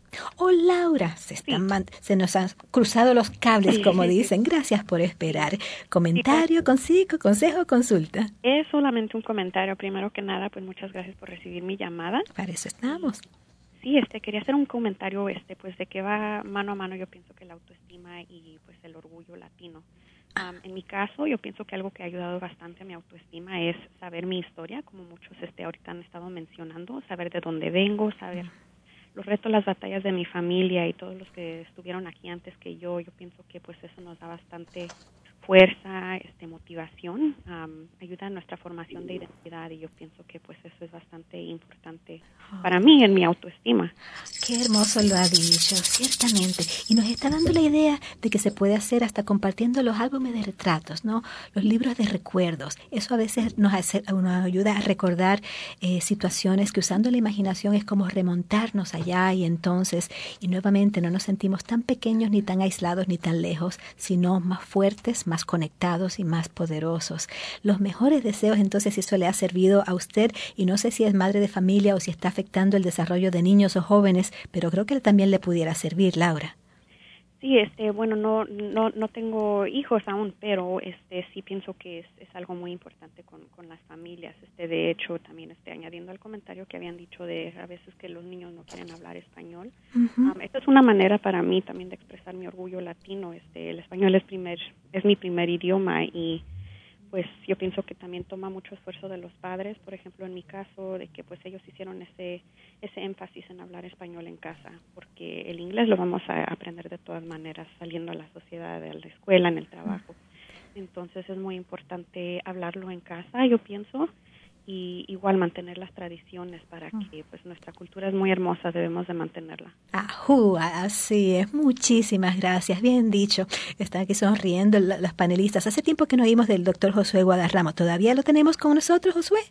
Oh, Laura, se nos han cruzado los cables, como dicen. Gracias por esperar. Comentario, consejo, consulta. Es solamente un comentario. Primero que nada, pues muchas gracias por recibir mi llamada. Para eso estamos. Sí, quería hacer un comentario, pues de que va mano a mano. Yo pienso que la autoestima y pues el orgullo latino. En mi caso, yo pienso que algo que ha ayudado bastante a mi autoestima es saber mi historia, como muchos ahorita han estado mencionando, saber de dónde vengo, saber los retos, las batallas de mi familia y todos los que estuvieron aquí antes que yo pienso que pues eso nos da bastante fuerza, motivación, ayuda a nuestra formación de identidad y yo pienso que pues eso es bastante importante para mí en mi autoestima. Qué hermoso lo ha dicho, ciertamente. Y nos está dando la idea de que se puede hacer hasta compartiendo los álbumes de retratos, ¿no? Los libros de recuerdos. Eso a veces nos ayuda a recordar situaciones que usando la imaginación es como remontarnos allá y entonces, y nuevamente no nos sentimos tan pequeños ni tan aislados ni tan lejos, sino más fuertes, más conectados y más poderosos. Los mejores deseos, entonces, si eso le ha servido a usted, y no sé si es madre de familia o si está afectando el desarrollo de niños o jóvenes, pero creo que también le pudiera servir, Laura. Sí, bueno, no tengo hijos aún, pero sí pienso que es algo muy importante con las familias. De hecho, también añadiendo al comentario que habían dicho de a veces que los niños no quieren hablar español. Esta es una manera para mí también de expresar mi orgullo latino. El español es mi primer idioma y pues yo pienso que también toma mucho esfuerzo de los padres, por ejemplo en mi caso, de que pues ellos hicieron ese énfasis en hablar español en casa, porque el inglés lo vamos a aprender de todas maneras saliendo a la sociedad, a la escuela, en el trabajo. Entonces es muy importante hablarlo en casa, yo pienso, y igual mantener las tradiciones para que pues nuestra cultura es muy hermosa, debemos de mantenerla. Así es, muchísimas gracias, bien dicho. Están aquí sonriendo las panelistas. Hace tiempo que no oímos del doctor Josué Guadarrama. ¿Todavía lo tenemos con nosotros, Josué?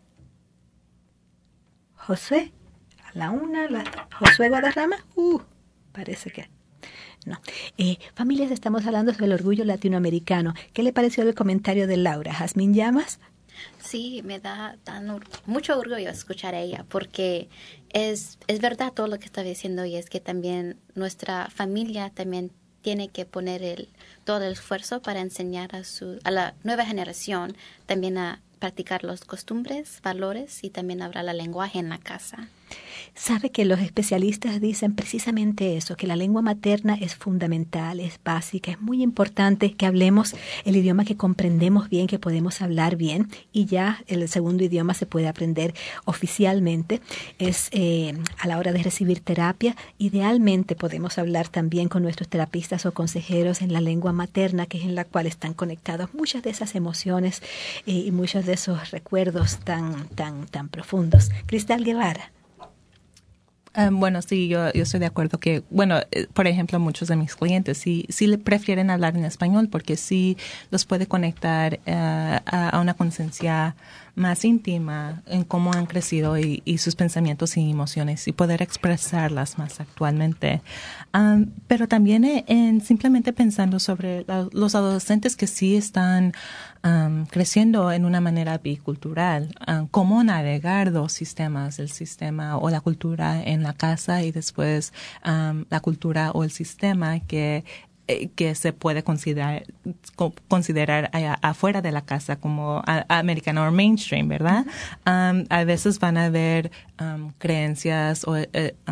Josué, a la una, Josué Guadarrama, parece que no. Familias, estamos hablando sobre el orgullo latinoamericano. ¿Qué le pareció el comentario de Laura? ¿Jazmín Llamas? Sí, me da mucho orgullo escuchar a ella porque es verdad todo lo que está diciendo y es que también nuestra familia también tiene que poner todo el esfuerzo para enseñar a la nueva generación también a practicar los costumbres, valores y también hablar el lenguaje en la casa. Sabe que los especialistas dicen precisamente eso, que la lengua materna es fundamental, es básica, es muy importante que hablemos el idioma que comprendemos bien, que podemos hablar bien, y ya el segundo idioma se puede aprender oficialmente. Es a la hora de recibir terapia, idealmente podemos hablar también con nuestros terapistas o consejeros en la lengua materna, que es en la cual están conectados muchas de esas emociones y muchos de esos recuerdos tan profundos. Cristal Guevara. Bueno, sí, yo estoy de acuerdo que, bueno, por ejemplo, muchos de mis clientes sí prefieren hablar en español porque sí los puede conectar a una conciencia más íntima en cómo han crecido y sus pensamientos y emociones y poder expresarlas más actualmente. Pero también en simplemente pensando sobre los adolescentes que sí están creciendo en una manera bicultural, cómo navegar dos sistemas, el sistema o la cultura en la casa y después la cultura o el sistema que se puede considerar afuera de la casa como americano o mainstream, ¿verdad? A veces van a haber creencias o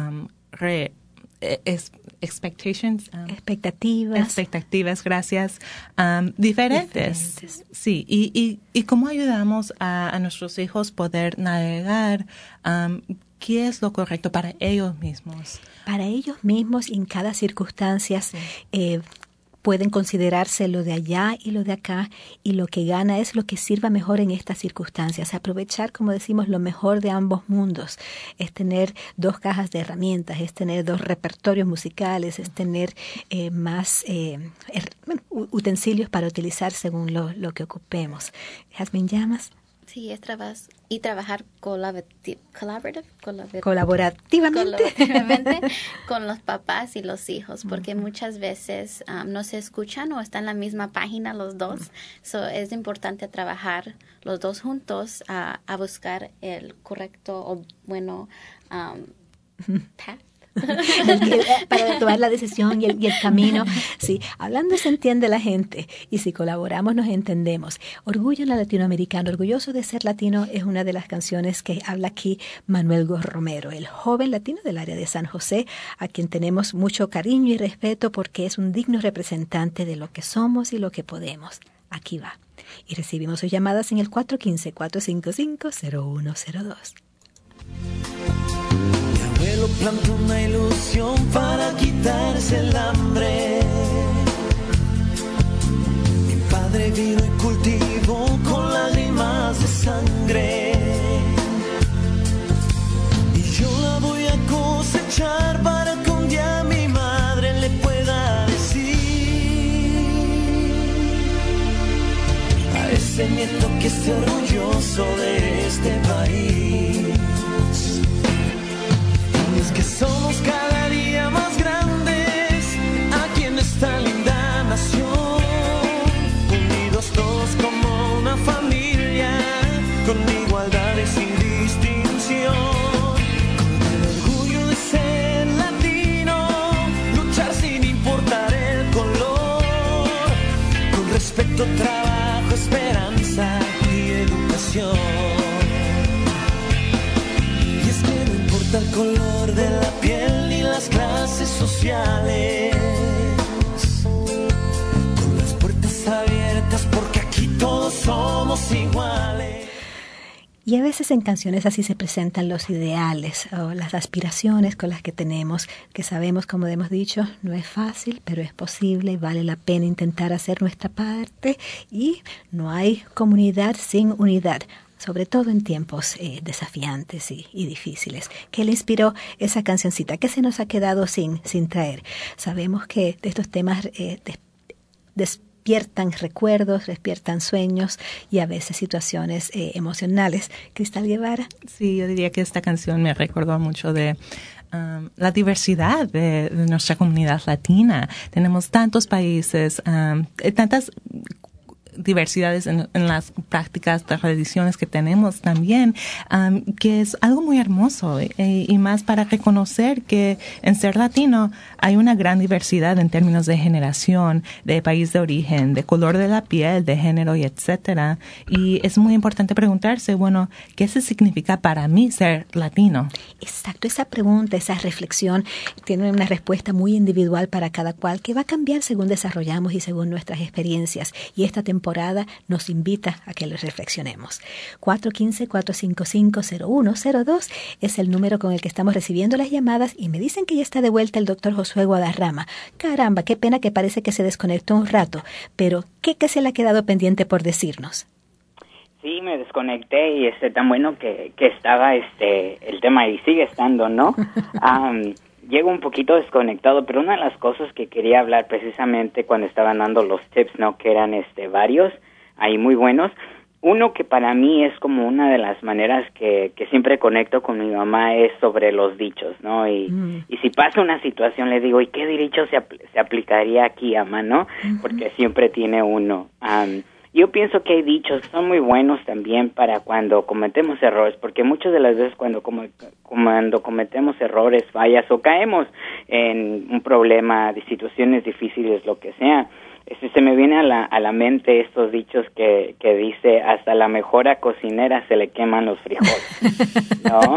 expectativas, gracias, diferentes. Sí, y cómo ayudamos a nuestros hijos poder navegar ¿qué es lo correcto para ellos mismos? Para ellos mismos, en cada circunstancia, sí. Pueden considerarse lo de allá y lo de acá, y lo que gana es lo que sirva mejor en estas circunstancias. Aprovechar, como decimos, lo mejor de ambos mundos. Es tener dos cajas de herramientas, es tener dos repertorios musicales, es tener más utensilios para utilizar según lo que ocupemos. Jazmín Llamas. Sí, es trabajar colaborativamente con los papás y los hijos, porque muchas veces no se escuchan o están en la misma página los dos. So, es importante trabajar los dos juntos a buscar el correcto o bueno path. para tomar la decisión y el camino. Sí, hablando se entiende la gente y si colaboramos nos entendemos. Orgullo en la Latinoamericana, orgulloso de ser latino es una de las canciones que habla aquí Manuel Gómez Romero, el joven latino del área de San José, a quien tenemos mucho cariño y respeto porque es un digno representante de lo que somos y lo que podemos. Aquí va. Y recibimos sus llamadas en el 415-455-0102. Mi abuelo plantó una ilusión para quitarse el hambre. Mi padre vino y cultivó con lágrimas de sangre. Y yo la voy a cosechar para que un día mi madre le pueda decir a ese nieto que esté orgulloso de este país. Es que somos cada día más grandes aquí en esta linda nación, unidos todos como una familia, con igualdad y sin distinción, con el orgullo de ser latino, luchar sin importar el color, con respeto, trabajo, esperanza y educación. El color de la piel ni las clases sociales, con las puertas abiertas porque aquí todos somos iguales. Y a veces en canciones así se presentan los ideales o las aspiraciones con las que tenemos, que sabemos, como hemos dicho, no es fácil, pero es posible y vale la pena intentar hacer nuestra parte y no hay comunidad sin unidad, sobre todo en tiempos desafiantes y difíciles. ¿Qué le inspiró esa cancioncita? ¿Qué se nos ha quedado sin traer? Sabemos que de estos temas despiertan recuerdos, despiertan sueños y a veces situaciones emocionales. Cristal Guevara. Sí, yo diría que esta canción me recordó mucho de la diversidad de nuestra comunidad latina. Tenemos tantos países, tantas diversidades en las prácticas, tradiciones que tenemos también, que es algo muy hermoso y más para reconocer que en ser latino hay una gran diversidad en términos de generación, de país de origen, de color de la piel, de género y etcétera. Y es muy importante preguntarse, bueno, ¿qué se significa para mí ser latino? Exacto, esa pregunta, esa reflexión tiene una respuesta muy individual para cada cual que va a cambiar según desarrollamos y según nuestras experiencias. Y esta temporada nos invita a que lo reflexionemos. 415-455-0102 es el número con el que estamos recibiendo las llamadas y me dicen que ya está de vuelta el doctor Josué Guadarrama. Caramba, qué pena que parece que se desconectó un rato, pero ¿qué se le ha quedado pendiente por decirnos? Sí, me desconecté y tan bueno que estaba el tema y sigue estando, ¿no? Llego un poquito desconectado, pero una de las cosas que quería hablar precisamente cuando estaban dando los tips, ¿no? Que eran varios, ahí muy buenos. Uno que para mí es como una de las maneras que siempre conecto con mi mamá es sobre los dichos, ¿no? Y si pasa una situación le digo, ¿y qué dicho se aplicaría aquí, mamá, no? Porque siempre tiene uno. Yo pienso que hay dichos que son muy buenos también para cuando cometemos errores, porque muchas de las veces cuando cometemos errores, fallas o caemos en un problema de situaciones difíciles, lo que sea, se me viene a la mente estos dichos que dice, hasta la mejor cocinera se le queman los frijoles, ¿no?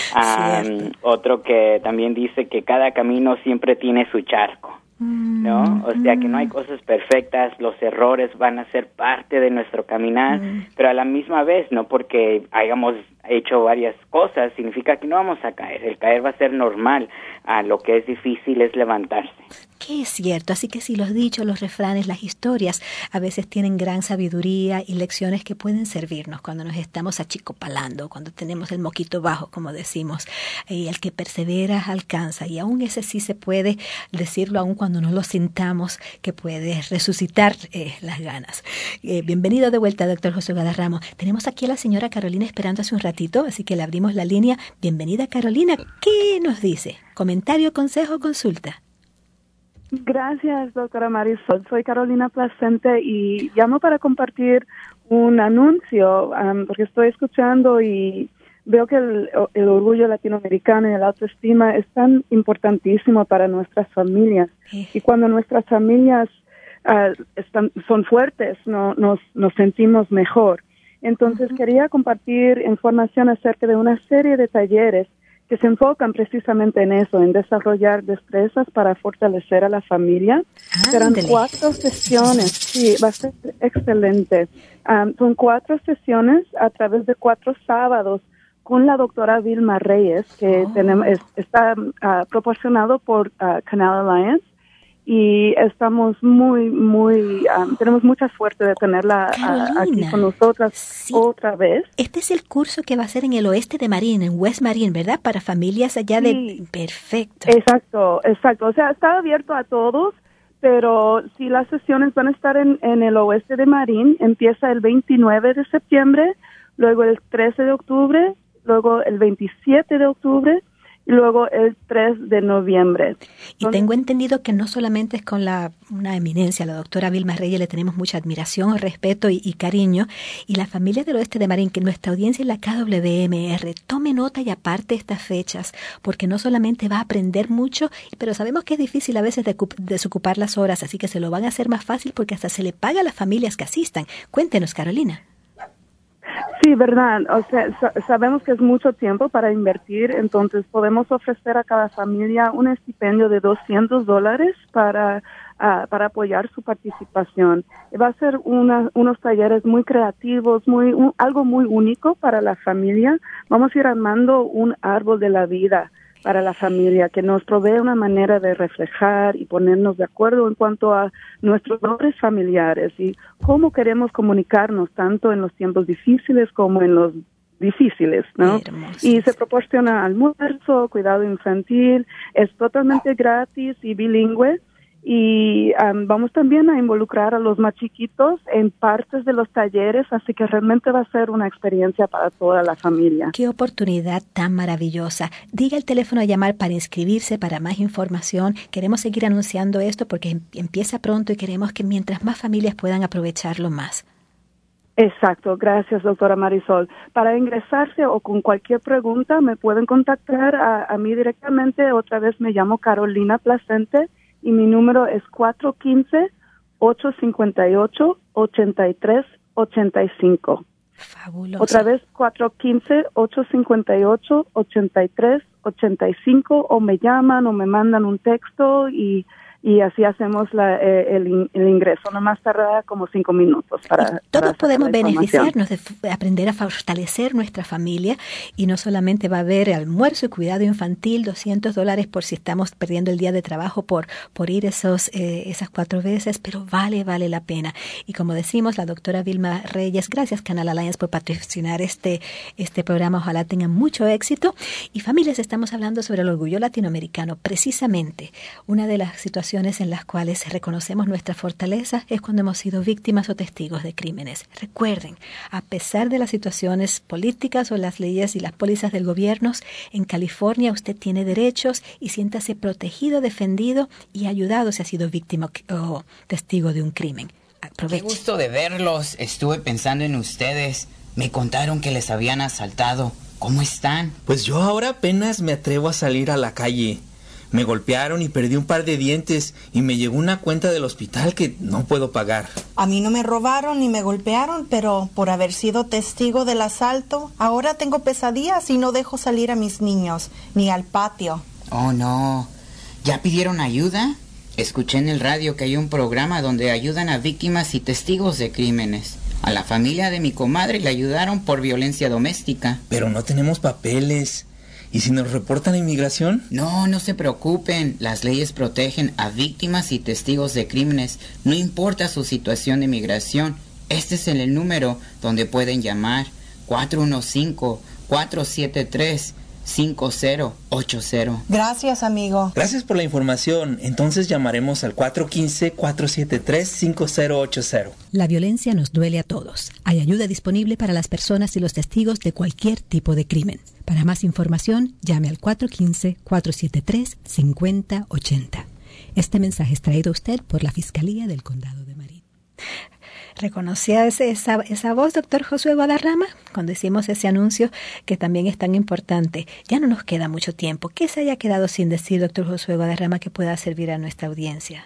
Otro que también dice que cada camino siempre tiene su charco, ¿no? O sea que no hay cosas perfectas, los errores van a ser parte de nuestro caminar, pero a la misma vez, no porque hayamos hecho varias cosas, significa que no vamos a caer. El caer va a ser normal, lo que es difícil es levantarse. Que es cierto, así que si los dichos, los refranes, las historias a veces tienen gran sabiduría y lecciones que pueden servirnos cuando nos estamos achicopalando, cuando tenemos el moquito bajo, como decimos, y el que persevera alcanza, y aún ese sí se puede decirlo aún cuando no lo sintamos, que puede resucitar las ganas. Bienvenido de vuelta, doctor José Guadarrama. Tenemos aquí a la señora Carolina esperando hace un ratito, así que le abrimos la línea. Bienvenida, Carolina. ¿Qué nos dice? ¿Comentario, consejo, consulta? Gracias, doctora Marisol. Soy Carolina Placente y llamo para compartir un anuncio porque estoy escuchando y veo que el orgullo latinoamericano y la autoestima es tan importantísimo para nuestras familias. Y cuando nuestras familias son fuertes, nos sentimos mejor. Entonces quería compartir información acerca de una serie de talleres que se enfocan precisamente en eso, en desarrollar destrezas para fortalecer a la familia. Serán 4 sesiones, sí, va a ser excelente. Son 4 sesiones a través de 4 sábados con la doctora Vilma Reyes, que está proporcionado por Canal Alliance, y estamos tenemos mucha suerte de tenerla aquí con nosotras otra vez. Este es el curso que va a ser en el oeste de Marín, en West Marín, ¿verdad? Para familias allá de... Perfecto. Exacto. O sea, está abierto a todos, pero sí, las sesiones van a estar en el oeste de Marín. Empieza el 29 de septiembre, luego el 13 de octubre, luego el 27 de octubre, y luego el 3 de noviembre. Y tengo entendido que no solamente es con una eminencia, la doctora Vilma Reyes, le tenemos mucha admiración, respeto y cariño. Y la familia del oeste de Marín, que nuestra audiencia es la KWMR, tome nota y aparte estas fechas, porque no solamente va a aprender mucho, pero sabemos que es difícil a veces desocupar las horas, así que se lo van a hacer más fácil porque hasta se le paga a las familias que asistan. Cuéntenos, Carolina. Sí, verdad. O sea, sabemos que es mucho tiempo para invertir, entonces podemos ofrecer a cada familia un estipendio de $200 para apoyar su participación. Va a ser unos talleres muy creativos, algo muy único para la familia. Vamos a ir armando un árbol de la vida para la familia, que nos provee una manera de reflejar y ponernos de acuerdo en cuanto a nuestros valores familiares y cómo queremos comunicarnos tanto en los tiempos difíciles como en los difíciles, ¿no? Y se proporciona almuerzo, cuidado infantil, es totalmente gratis y bilingüe. Y vamos también a involucrar a los más chiquitos en partes de los talleres, así que realmente va a ser una experiencia para toda la familia. Qué oportunidad tan maravillosa. Diga el teléfono a llamar para inscribirse, para más información. Queremos seguir anunciando esto porque empieza pronto y queremos que mientras más familias puedan aprovecharlo más. Exacto, gracias, doctora Marisol. Para ingresarse o con cualquier pregunta me pueden contactar a mí directamente. Otra vez me llamo Carolina Placente. Y mi número es 415-858-8385. Fabuloso. Otra vez, 415-858-8385, o me llaman o me mandan un texto y así hacemos el ingreso. Nomás tarda como 5 minutos para todos podemos beneficiarnos de aprender a fortalecer nuestra familia, y no solamente va a haber almuerzo y cuidado infantil, $200 por si estamos perdiendo el día de trabajo por ir esas 4 veces, pero vale la pena. Y como decimos, la doctora Vilma Reyes, gracias Canal Alliance por patrocinar este programa. Ojalá tengan mucho éxito. Y familias, estamos hablando sobre el orgullo latinoamericano. Precisamente, una de las situaciones en las cuales reconocemos nuestra fortaleza es cuando hemos sido víctimas o testigos de crímenes. Recuerden, a pesar de las situaciones políticas o las leyes y las pólizas del gobierno, en California usted tiene derechos y siéntase protegido, defendido y ayudado si ha sido víctima o testigo de un crimen. Aproveche. Qué gusto de verlos. Estuve pensando en ustedes. Me contaron que les habían asaltado. ¿Cómo están? Pues yo ahora apenas me atrevo a salir a la calle. Me golpearon y perdí un par de dientes y me llegó una cuenta del hospital que no puedo pagar. A mí no me robaron ni me golpearon, pero por haber sido testigo del asalto, ahora tengo pesadillas y no dejo salir a mis niños, ni al patio. Oh, no. ¿Ya pidieron ayuda? Escuché en el radio que hay un programa donde ayudan a víctimas y testigos de crímenes. A la familia de mi comadre le ayudaron por violencia doméstica. Pero no tenemos papeles. ¿Y si nos reportan a inmigración? No se preocupen. Las leyes protegen a víctimas y testigos de crímenes. No importa su situación de inmigración. Este es el número donde pueden llamar. 415-473-5080. Gracias, amigo. Gracias por la información. Entonces llamaremos al 415-473-5080. La violencia nos duele a todos. Hay ayuda disponible para las personas y los testigos de cualquier tipo de crimen. Para más información, llame al 415-473-5080. Este mensaje es traído a usted por la Fiscalía del Condado de Marín. ¿Reconocía esa voz, doctor Josué Guadarrama, cuando hicimos ese anuncio que también es tan importante? Ya no nos queda mucho tiempo. ¿Qué se haya quedado sin decir, doctor Josué Guadarrama, que pueda servir a nuestra audiencia?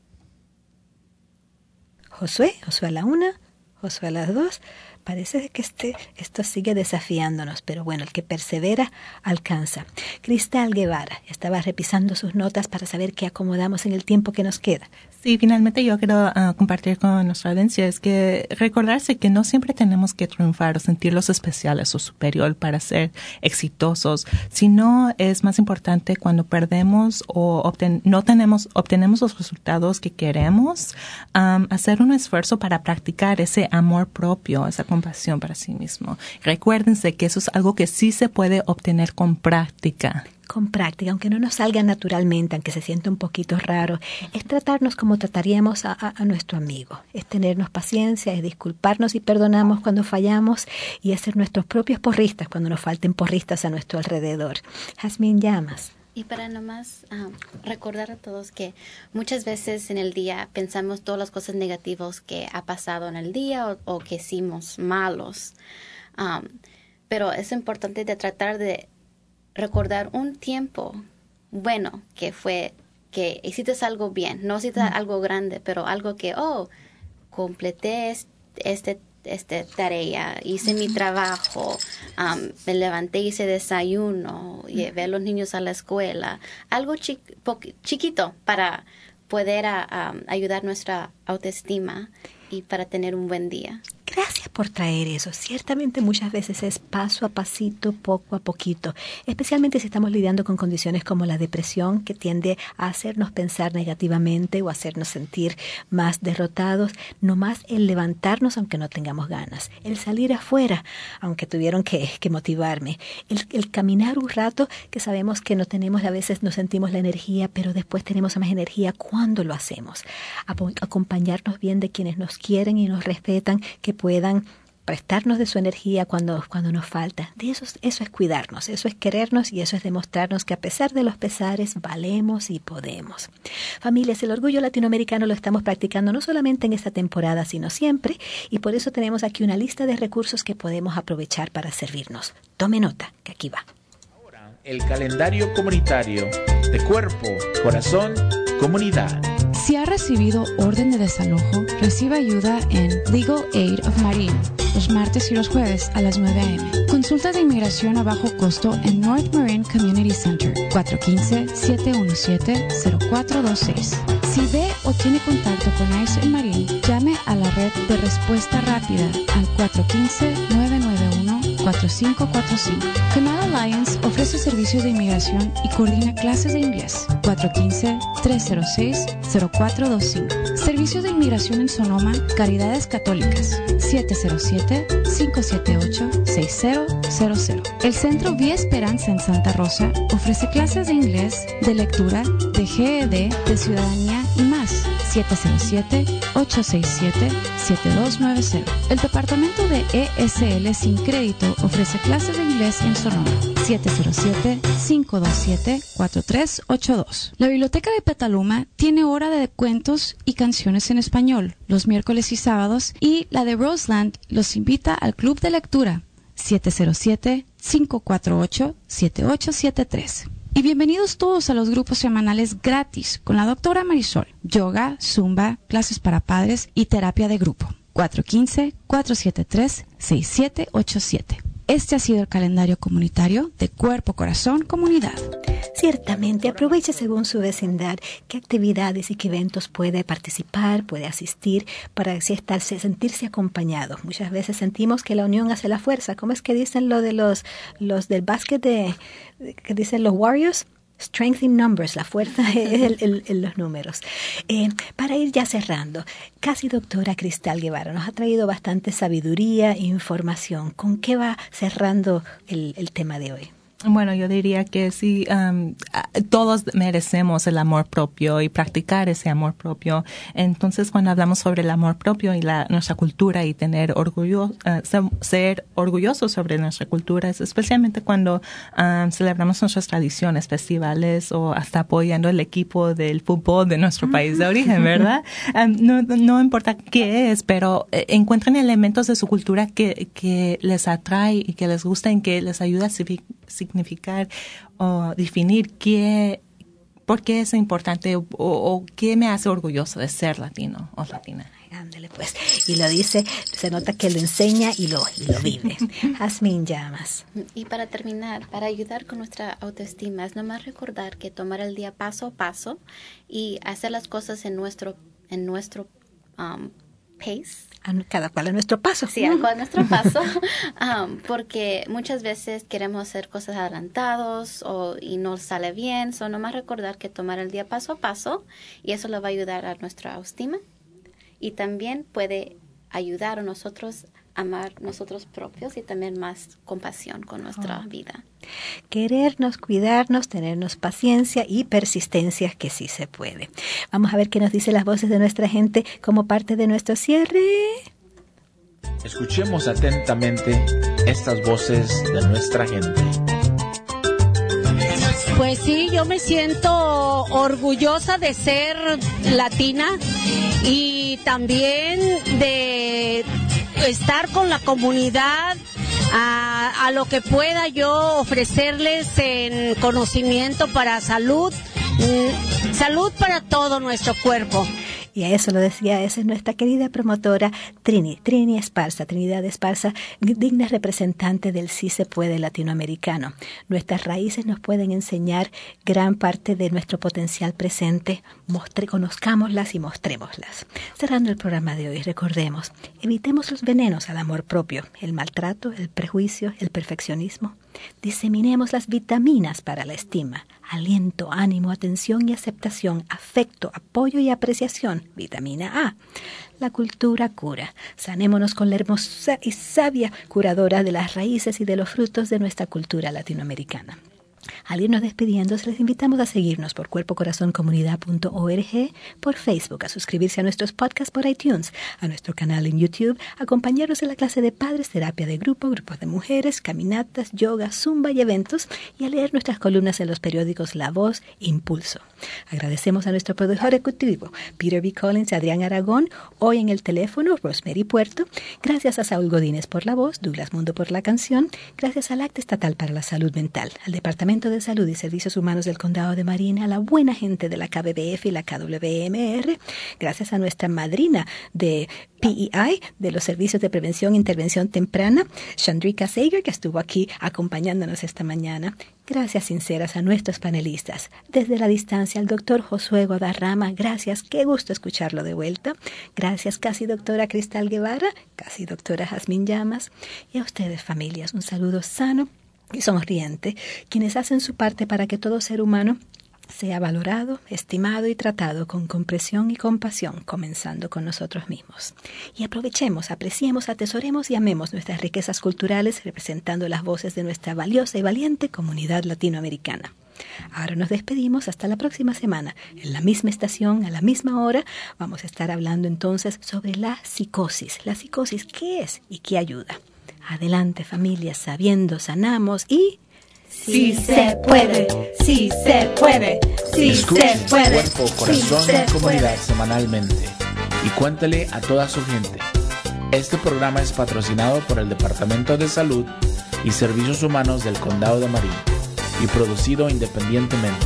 Josué a la 1, Josué a las 2. Parece que esto sigue desafiándonos, pero bueno, el que persevera alcanza. Cristal Guevara estaba revisando sus notas para saber qué acomodamos en el tiempo que nos queda. Sí, finalmente yo quiero compartir con nuestra audiencia es que recordarse que no siempre tenemos que triunfar o sentirlos especiales o superior para ser exitosos, sino es más importante cuando perdemos o obtenemos los resultados que queremos, hacer un esfuerzo para practicar ese amor propio, esa compasión para sí mismo. Recuérdense que eso es algo que sí se puede obtener con práctica. Con práctica, aunque no nos salga naturalmente, aunque se sienta un poquito raro, es tratarnos como trataríamos a nuestro amigo, es tenernos paciencia, es disculparnos y perdonamos cuando fallamos y es ser nuestros propios porristas cuando nos falten porristas a nuestro alrededor. Jazmín Llamas. Y para nomás recordar a todos que muchas veces en el día pensamos todas las cosas negativas que ha pasado en el día o que hicimos malos, pero es importante de tratar de recordar un tiempo bueno que fue que hiciste algo bien, no hiciste algo grande, pero algo que completé esta tarea, hice mi trabajo, me levanté, hice desayuno, llevé a los niños a la escuela, algo chiquito para poder ayudar nuestra autoestima y para tener un buen día. Gracias por traer eso. Ciertamente muchas veces es paso a pasito, poco a poquito, especialmente si estamos lidiando con condiciones como la depresión, que tiende a hacernos pensar negativamente o hacernos sentir más derrotados. No más el levantarnos aunque no tengamos ganas, el salir afuera aunque tuvieron que motivarme, el caminar un rato que sabemos que no tenemos, a veces no sentimos la energía, pero después tenemos más energía cuando lo hacemos. Acompañarnos bien de quienes nos quieren y nos respetan, que puedan prestarnos de su energía cuando nos falta. De eso es cuidarnos, eso es querernos y eso es demostrarnos que a pesar de los pesares valemos y podemos. Familias, el orgullo latinoamericano lo estamos practicando no solamente en esta temporada, sino siempre, y por eso tenemos aquí una lista de recursos que podemos aprovechar para servirnos. Tome nota, que aquí va. Ahora, el calendario comunitario de Cuerpo, Corazón, Comunidad. Si ha recibido orden de desalojo, reciba ayuda en Legal Aid of Marine, los martes y los jueves a las 9 a.m. Consulta de inmigración a bajo costo en North Marine Community Center, 415-717-0426. Si ve o tiene contacto con ICE en Marín, llame a la red de respuesta rápida al 415-991-4545. Canal Alliance ofrece servicios de inmigración y coordina clases de inglés. 415-306-0425. Servicios de inmigración en Sonoma, Caridades Católicas. 707-578-6000. El Centro Vía Esperanza en Santa Rosa ofrece clases de inglés, de lectura, de GED, de ciudadanía y más. 707-867-7290. El Departamento de ESL Sin Crédito ofrece clases de inglés en Sonoma. 707-527-4382. La Biblioteca de Petaluma tiene hora de cuentos y canciones en español los miércoles y sábados, y la de Roseland los invita al Club de Lectura. 707-548-7873. Y bienvenidos todos a los grupos semanales gratis con la doctora Marisol. Yoga, zumba, clases para padres y terapia de grupo. 415-473-6787. Este ha sido el calendario comunitario de Cuerpo, Corazón, Comunidad. Ciertamente, aproveche según su vecindad qué actividades y qué eventos puede participar, puede asistir para sentirse acompañado. Muchas veces sentimos que la unión hace la fuerza. ¿Cómo es que dicen lo de los del básquet que dicen los Warriors? Strength in numbers, la fuerza es los números. Para ir ya cerrando, casi doctora Cristal Guevara nos ha traído bastante sabiduría e información. ¿Con qué va cerrando el tema de hoy? Bueno, yo diría que sí, todos merecemos el amor propio y practicar ese amor propio. Entonces, cuando hablamos sobre el amor propio y nuestra cultura y tener orgullo, ser orgullosos sobre nuestra cultura, es especialmente cuando celebramos nuestras tradiciones, festivales o hasta apoyando el equipo del fútbol de nuestro país de origen, ¿verdad? No importa qué es, pero encuentren elementos de su cultura que les atrae y que les gusta y que les ayuda a significar o definir por qué es importante o qué me hace orgulloso de ser latino o latina. Ándale pues. Y lo dice, se nota que lo enseña y lo vive. Jazmín Llamas. Y para terminar, para ayudar con nuestra autoestima, es nomás recordar que tomar el día paso a paso y hacer las cosas en nuestro pace. Cada cual a nuestro paso. Sí, cada cual a nuestro paso. Porque muchas veces queremos hacer cosas adelantados y no sale bien. So, nomás recordar que tomar el día paso a paso y eso le va a ayudar a nuestra autoestima y también puede ayudar a nosotros a amar nosotros propios y también más compasión con nuestra vida. Querernos, cuidarnos, tenernos paciencia y persistencia, que sí se puede. Vamos a ver qué nos dicen las voces de nuestra gente como parte de nuestro cierre. Escuchemos atentamente estas voces de nuestra gente. Pues sí, yo me siento orgullosa de ser latina y también de estar con la comunidad a lo que pueda yo ofrecerles en conocimiento para salud para todo nuestro cuerpo. Y a eso lo decía, esa es nuestra querida promotora Trinidad Esparza, digna representante del Sí se puede latinoamericano. Nuestras raíces nos pueden enseñar gran parte de nuestro potencial presente. Conozcámoslas y mostrémoslas. Cerrando el programa de hoy, recordemos, evitemos los venenos al amor propio, el maltrato, el prejuicio, el perfeccionismo. Diseminemos las vitaminas para la estima, aliento, ánimo, atención y aceptación, afecto, apoyo y apreciación, vitamina A. La cultura cura. Sanémonos con la hermosa y sabia curadora de las raíces y de los frutos de nuestra cultura latinoamericana. Al irnos despidiéndose, les invitamos a seguirnos por cuerpocorazoncomunidad.org, por Facebook, a suscribirse a nuestros podcasts por iTunes, a nuestro canal en YouTube, a acompañarnos en la clase de padres, terapia de grupo, grupos de mujeres, caminatas, yoga, zumba y eventos, y a leer nuestras columnas en los periódicos La Voz, Impulso. Agradecemos a nuestro productor ejecutivo, Peter B. Collins y Adrián Aragón, hoy en el teléfono, Rosemary Puerto, gracias a Saúl Godínez por la voz, Douglas Mundo por la canción, gracias al Acta Estatal para la Salud Mental, al Departamento de Salud y Servicios Humanos del Condado de Marin, a la buena gente de la KBBF y la KWMR, gracias a nuestra madrina de PEI, de los Servicios de Prevención e Intervención Temprana, Chandrika Sager, que estuvo aquí acompañándonos esta mañana. Gracias sinceras a nuestros panelistas. Desde la distancia, al doctor Josué Guadarrama, gracias, qué gusto escucharlo de vuelta. Gracias, casi doctora Cristal Guevara, casi doctora Jazmín Llamas. Y a ustedes, familias, un saludo sano y sonriente, quienes hacen su parte para que todo ser humano sea valorado, estimado y tratado con comprensión y compasión, comenzando con nosotros mismos. Y aprovechemos, apreciemos, atesoremos y amemos nuestras riquezas culturales, representando las voces de nuestra valiosa y valiente comunidad latinoamericana. Ahora nos despedimos hasta la próxima semana. En la misma estación, a la misma hora, vamos a estar hablando entonces sobre la psicosis. La psicosis, ¿qué es y qué ayuda? Adelante, familia, sabiendo, sanamos y... Sí se puede, sí se puede, sí se puede. Cuerpo, Corazón y Comunidad semanalmente y cuéntele a toda su gente. Este programa es patrocinado por el Departamento de Salud y Servicios Humanos del Condado de Marin y producido independientemente.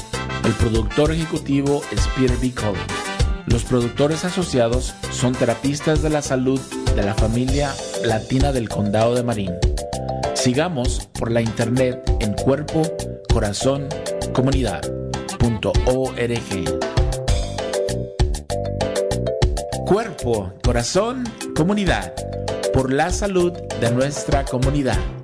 El productor ejecutivo es Peter B. Collins. Los productores asociados son terapistas de la salud de la familia latina del Condado de Marin. Sigamos por la internet en Cuerpo, Corazón, Comunidad.org. Cuerpo, Corazón, Comunidad, por la salud de nuestra comunidad.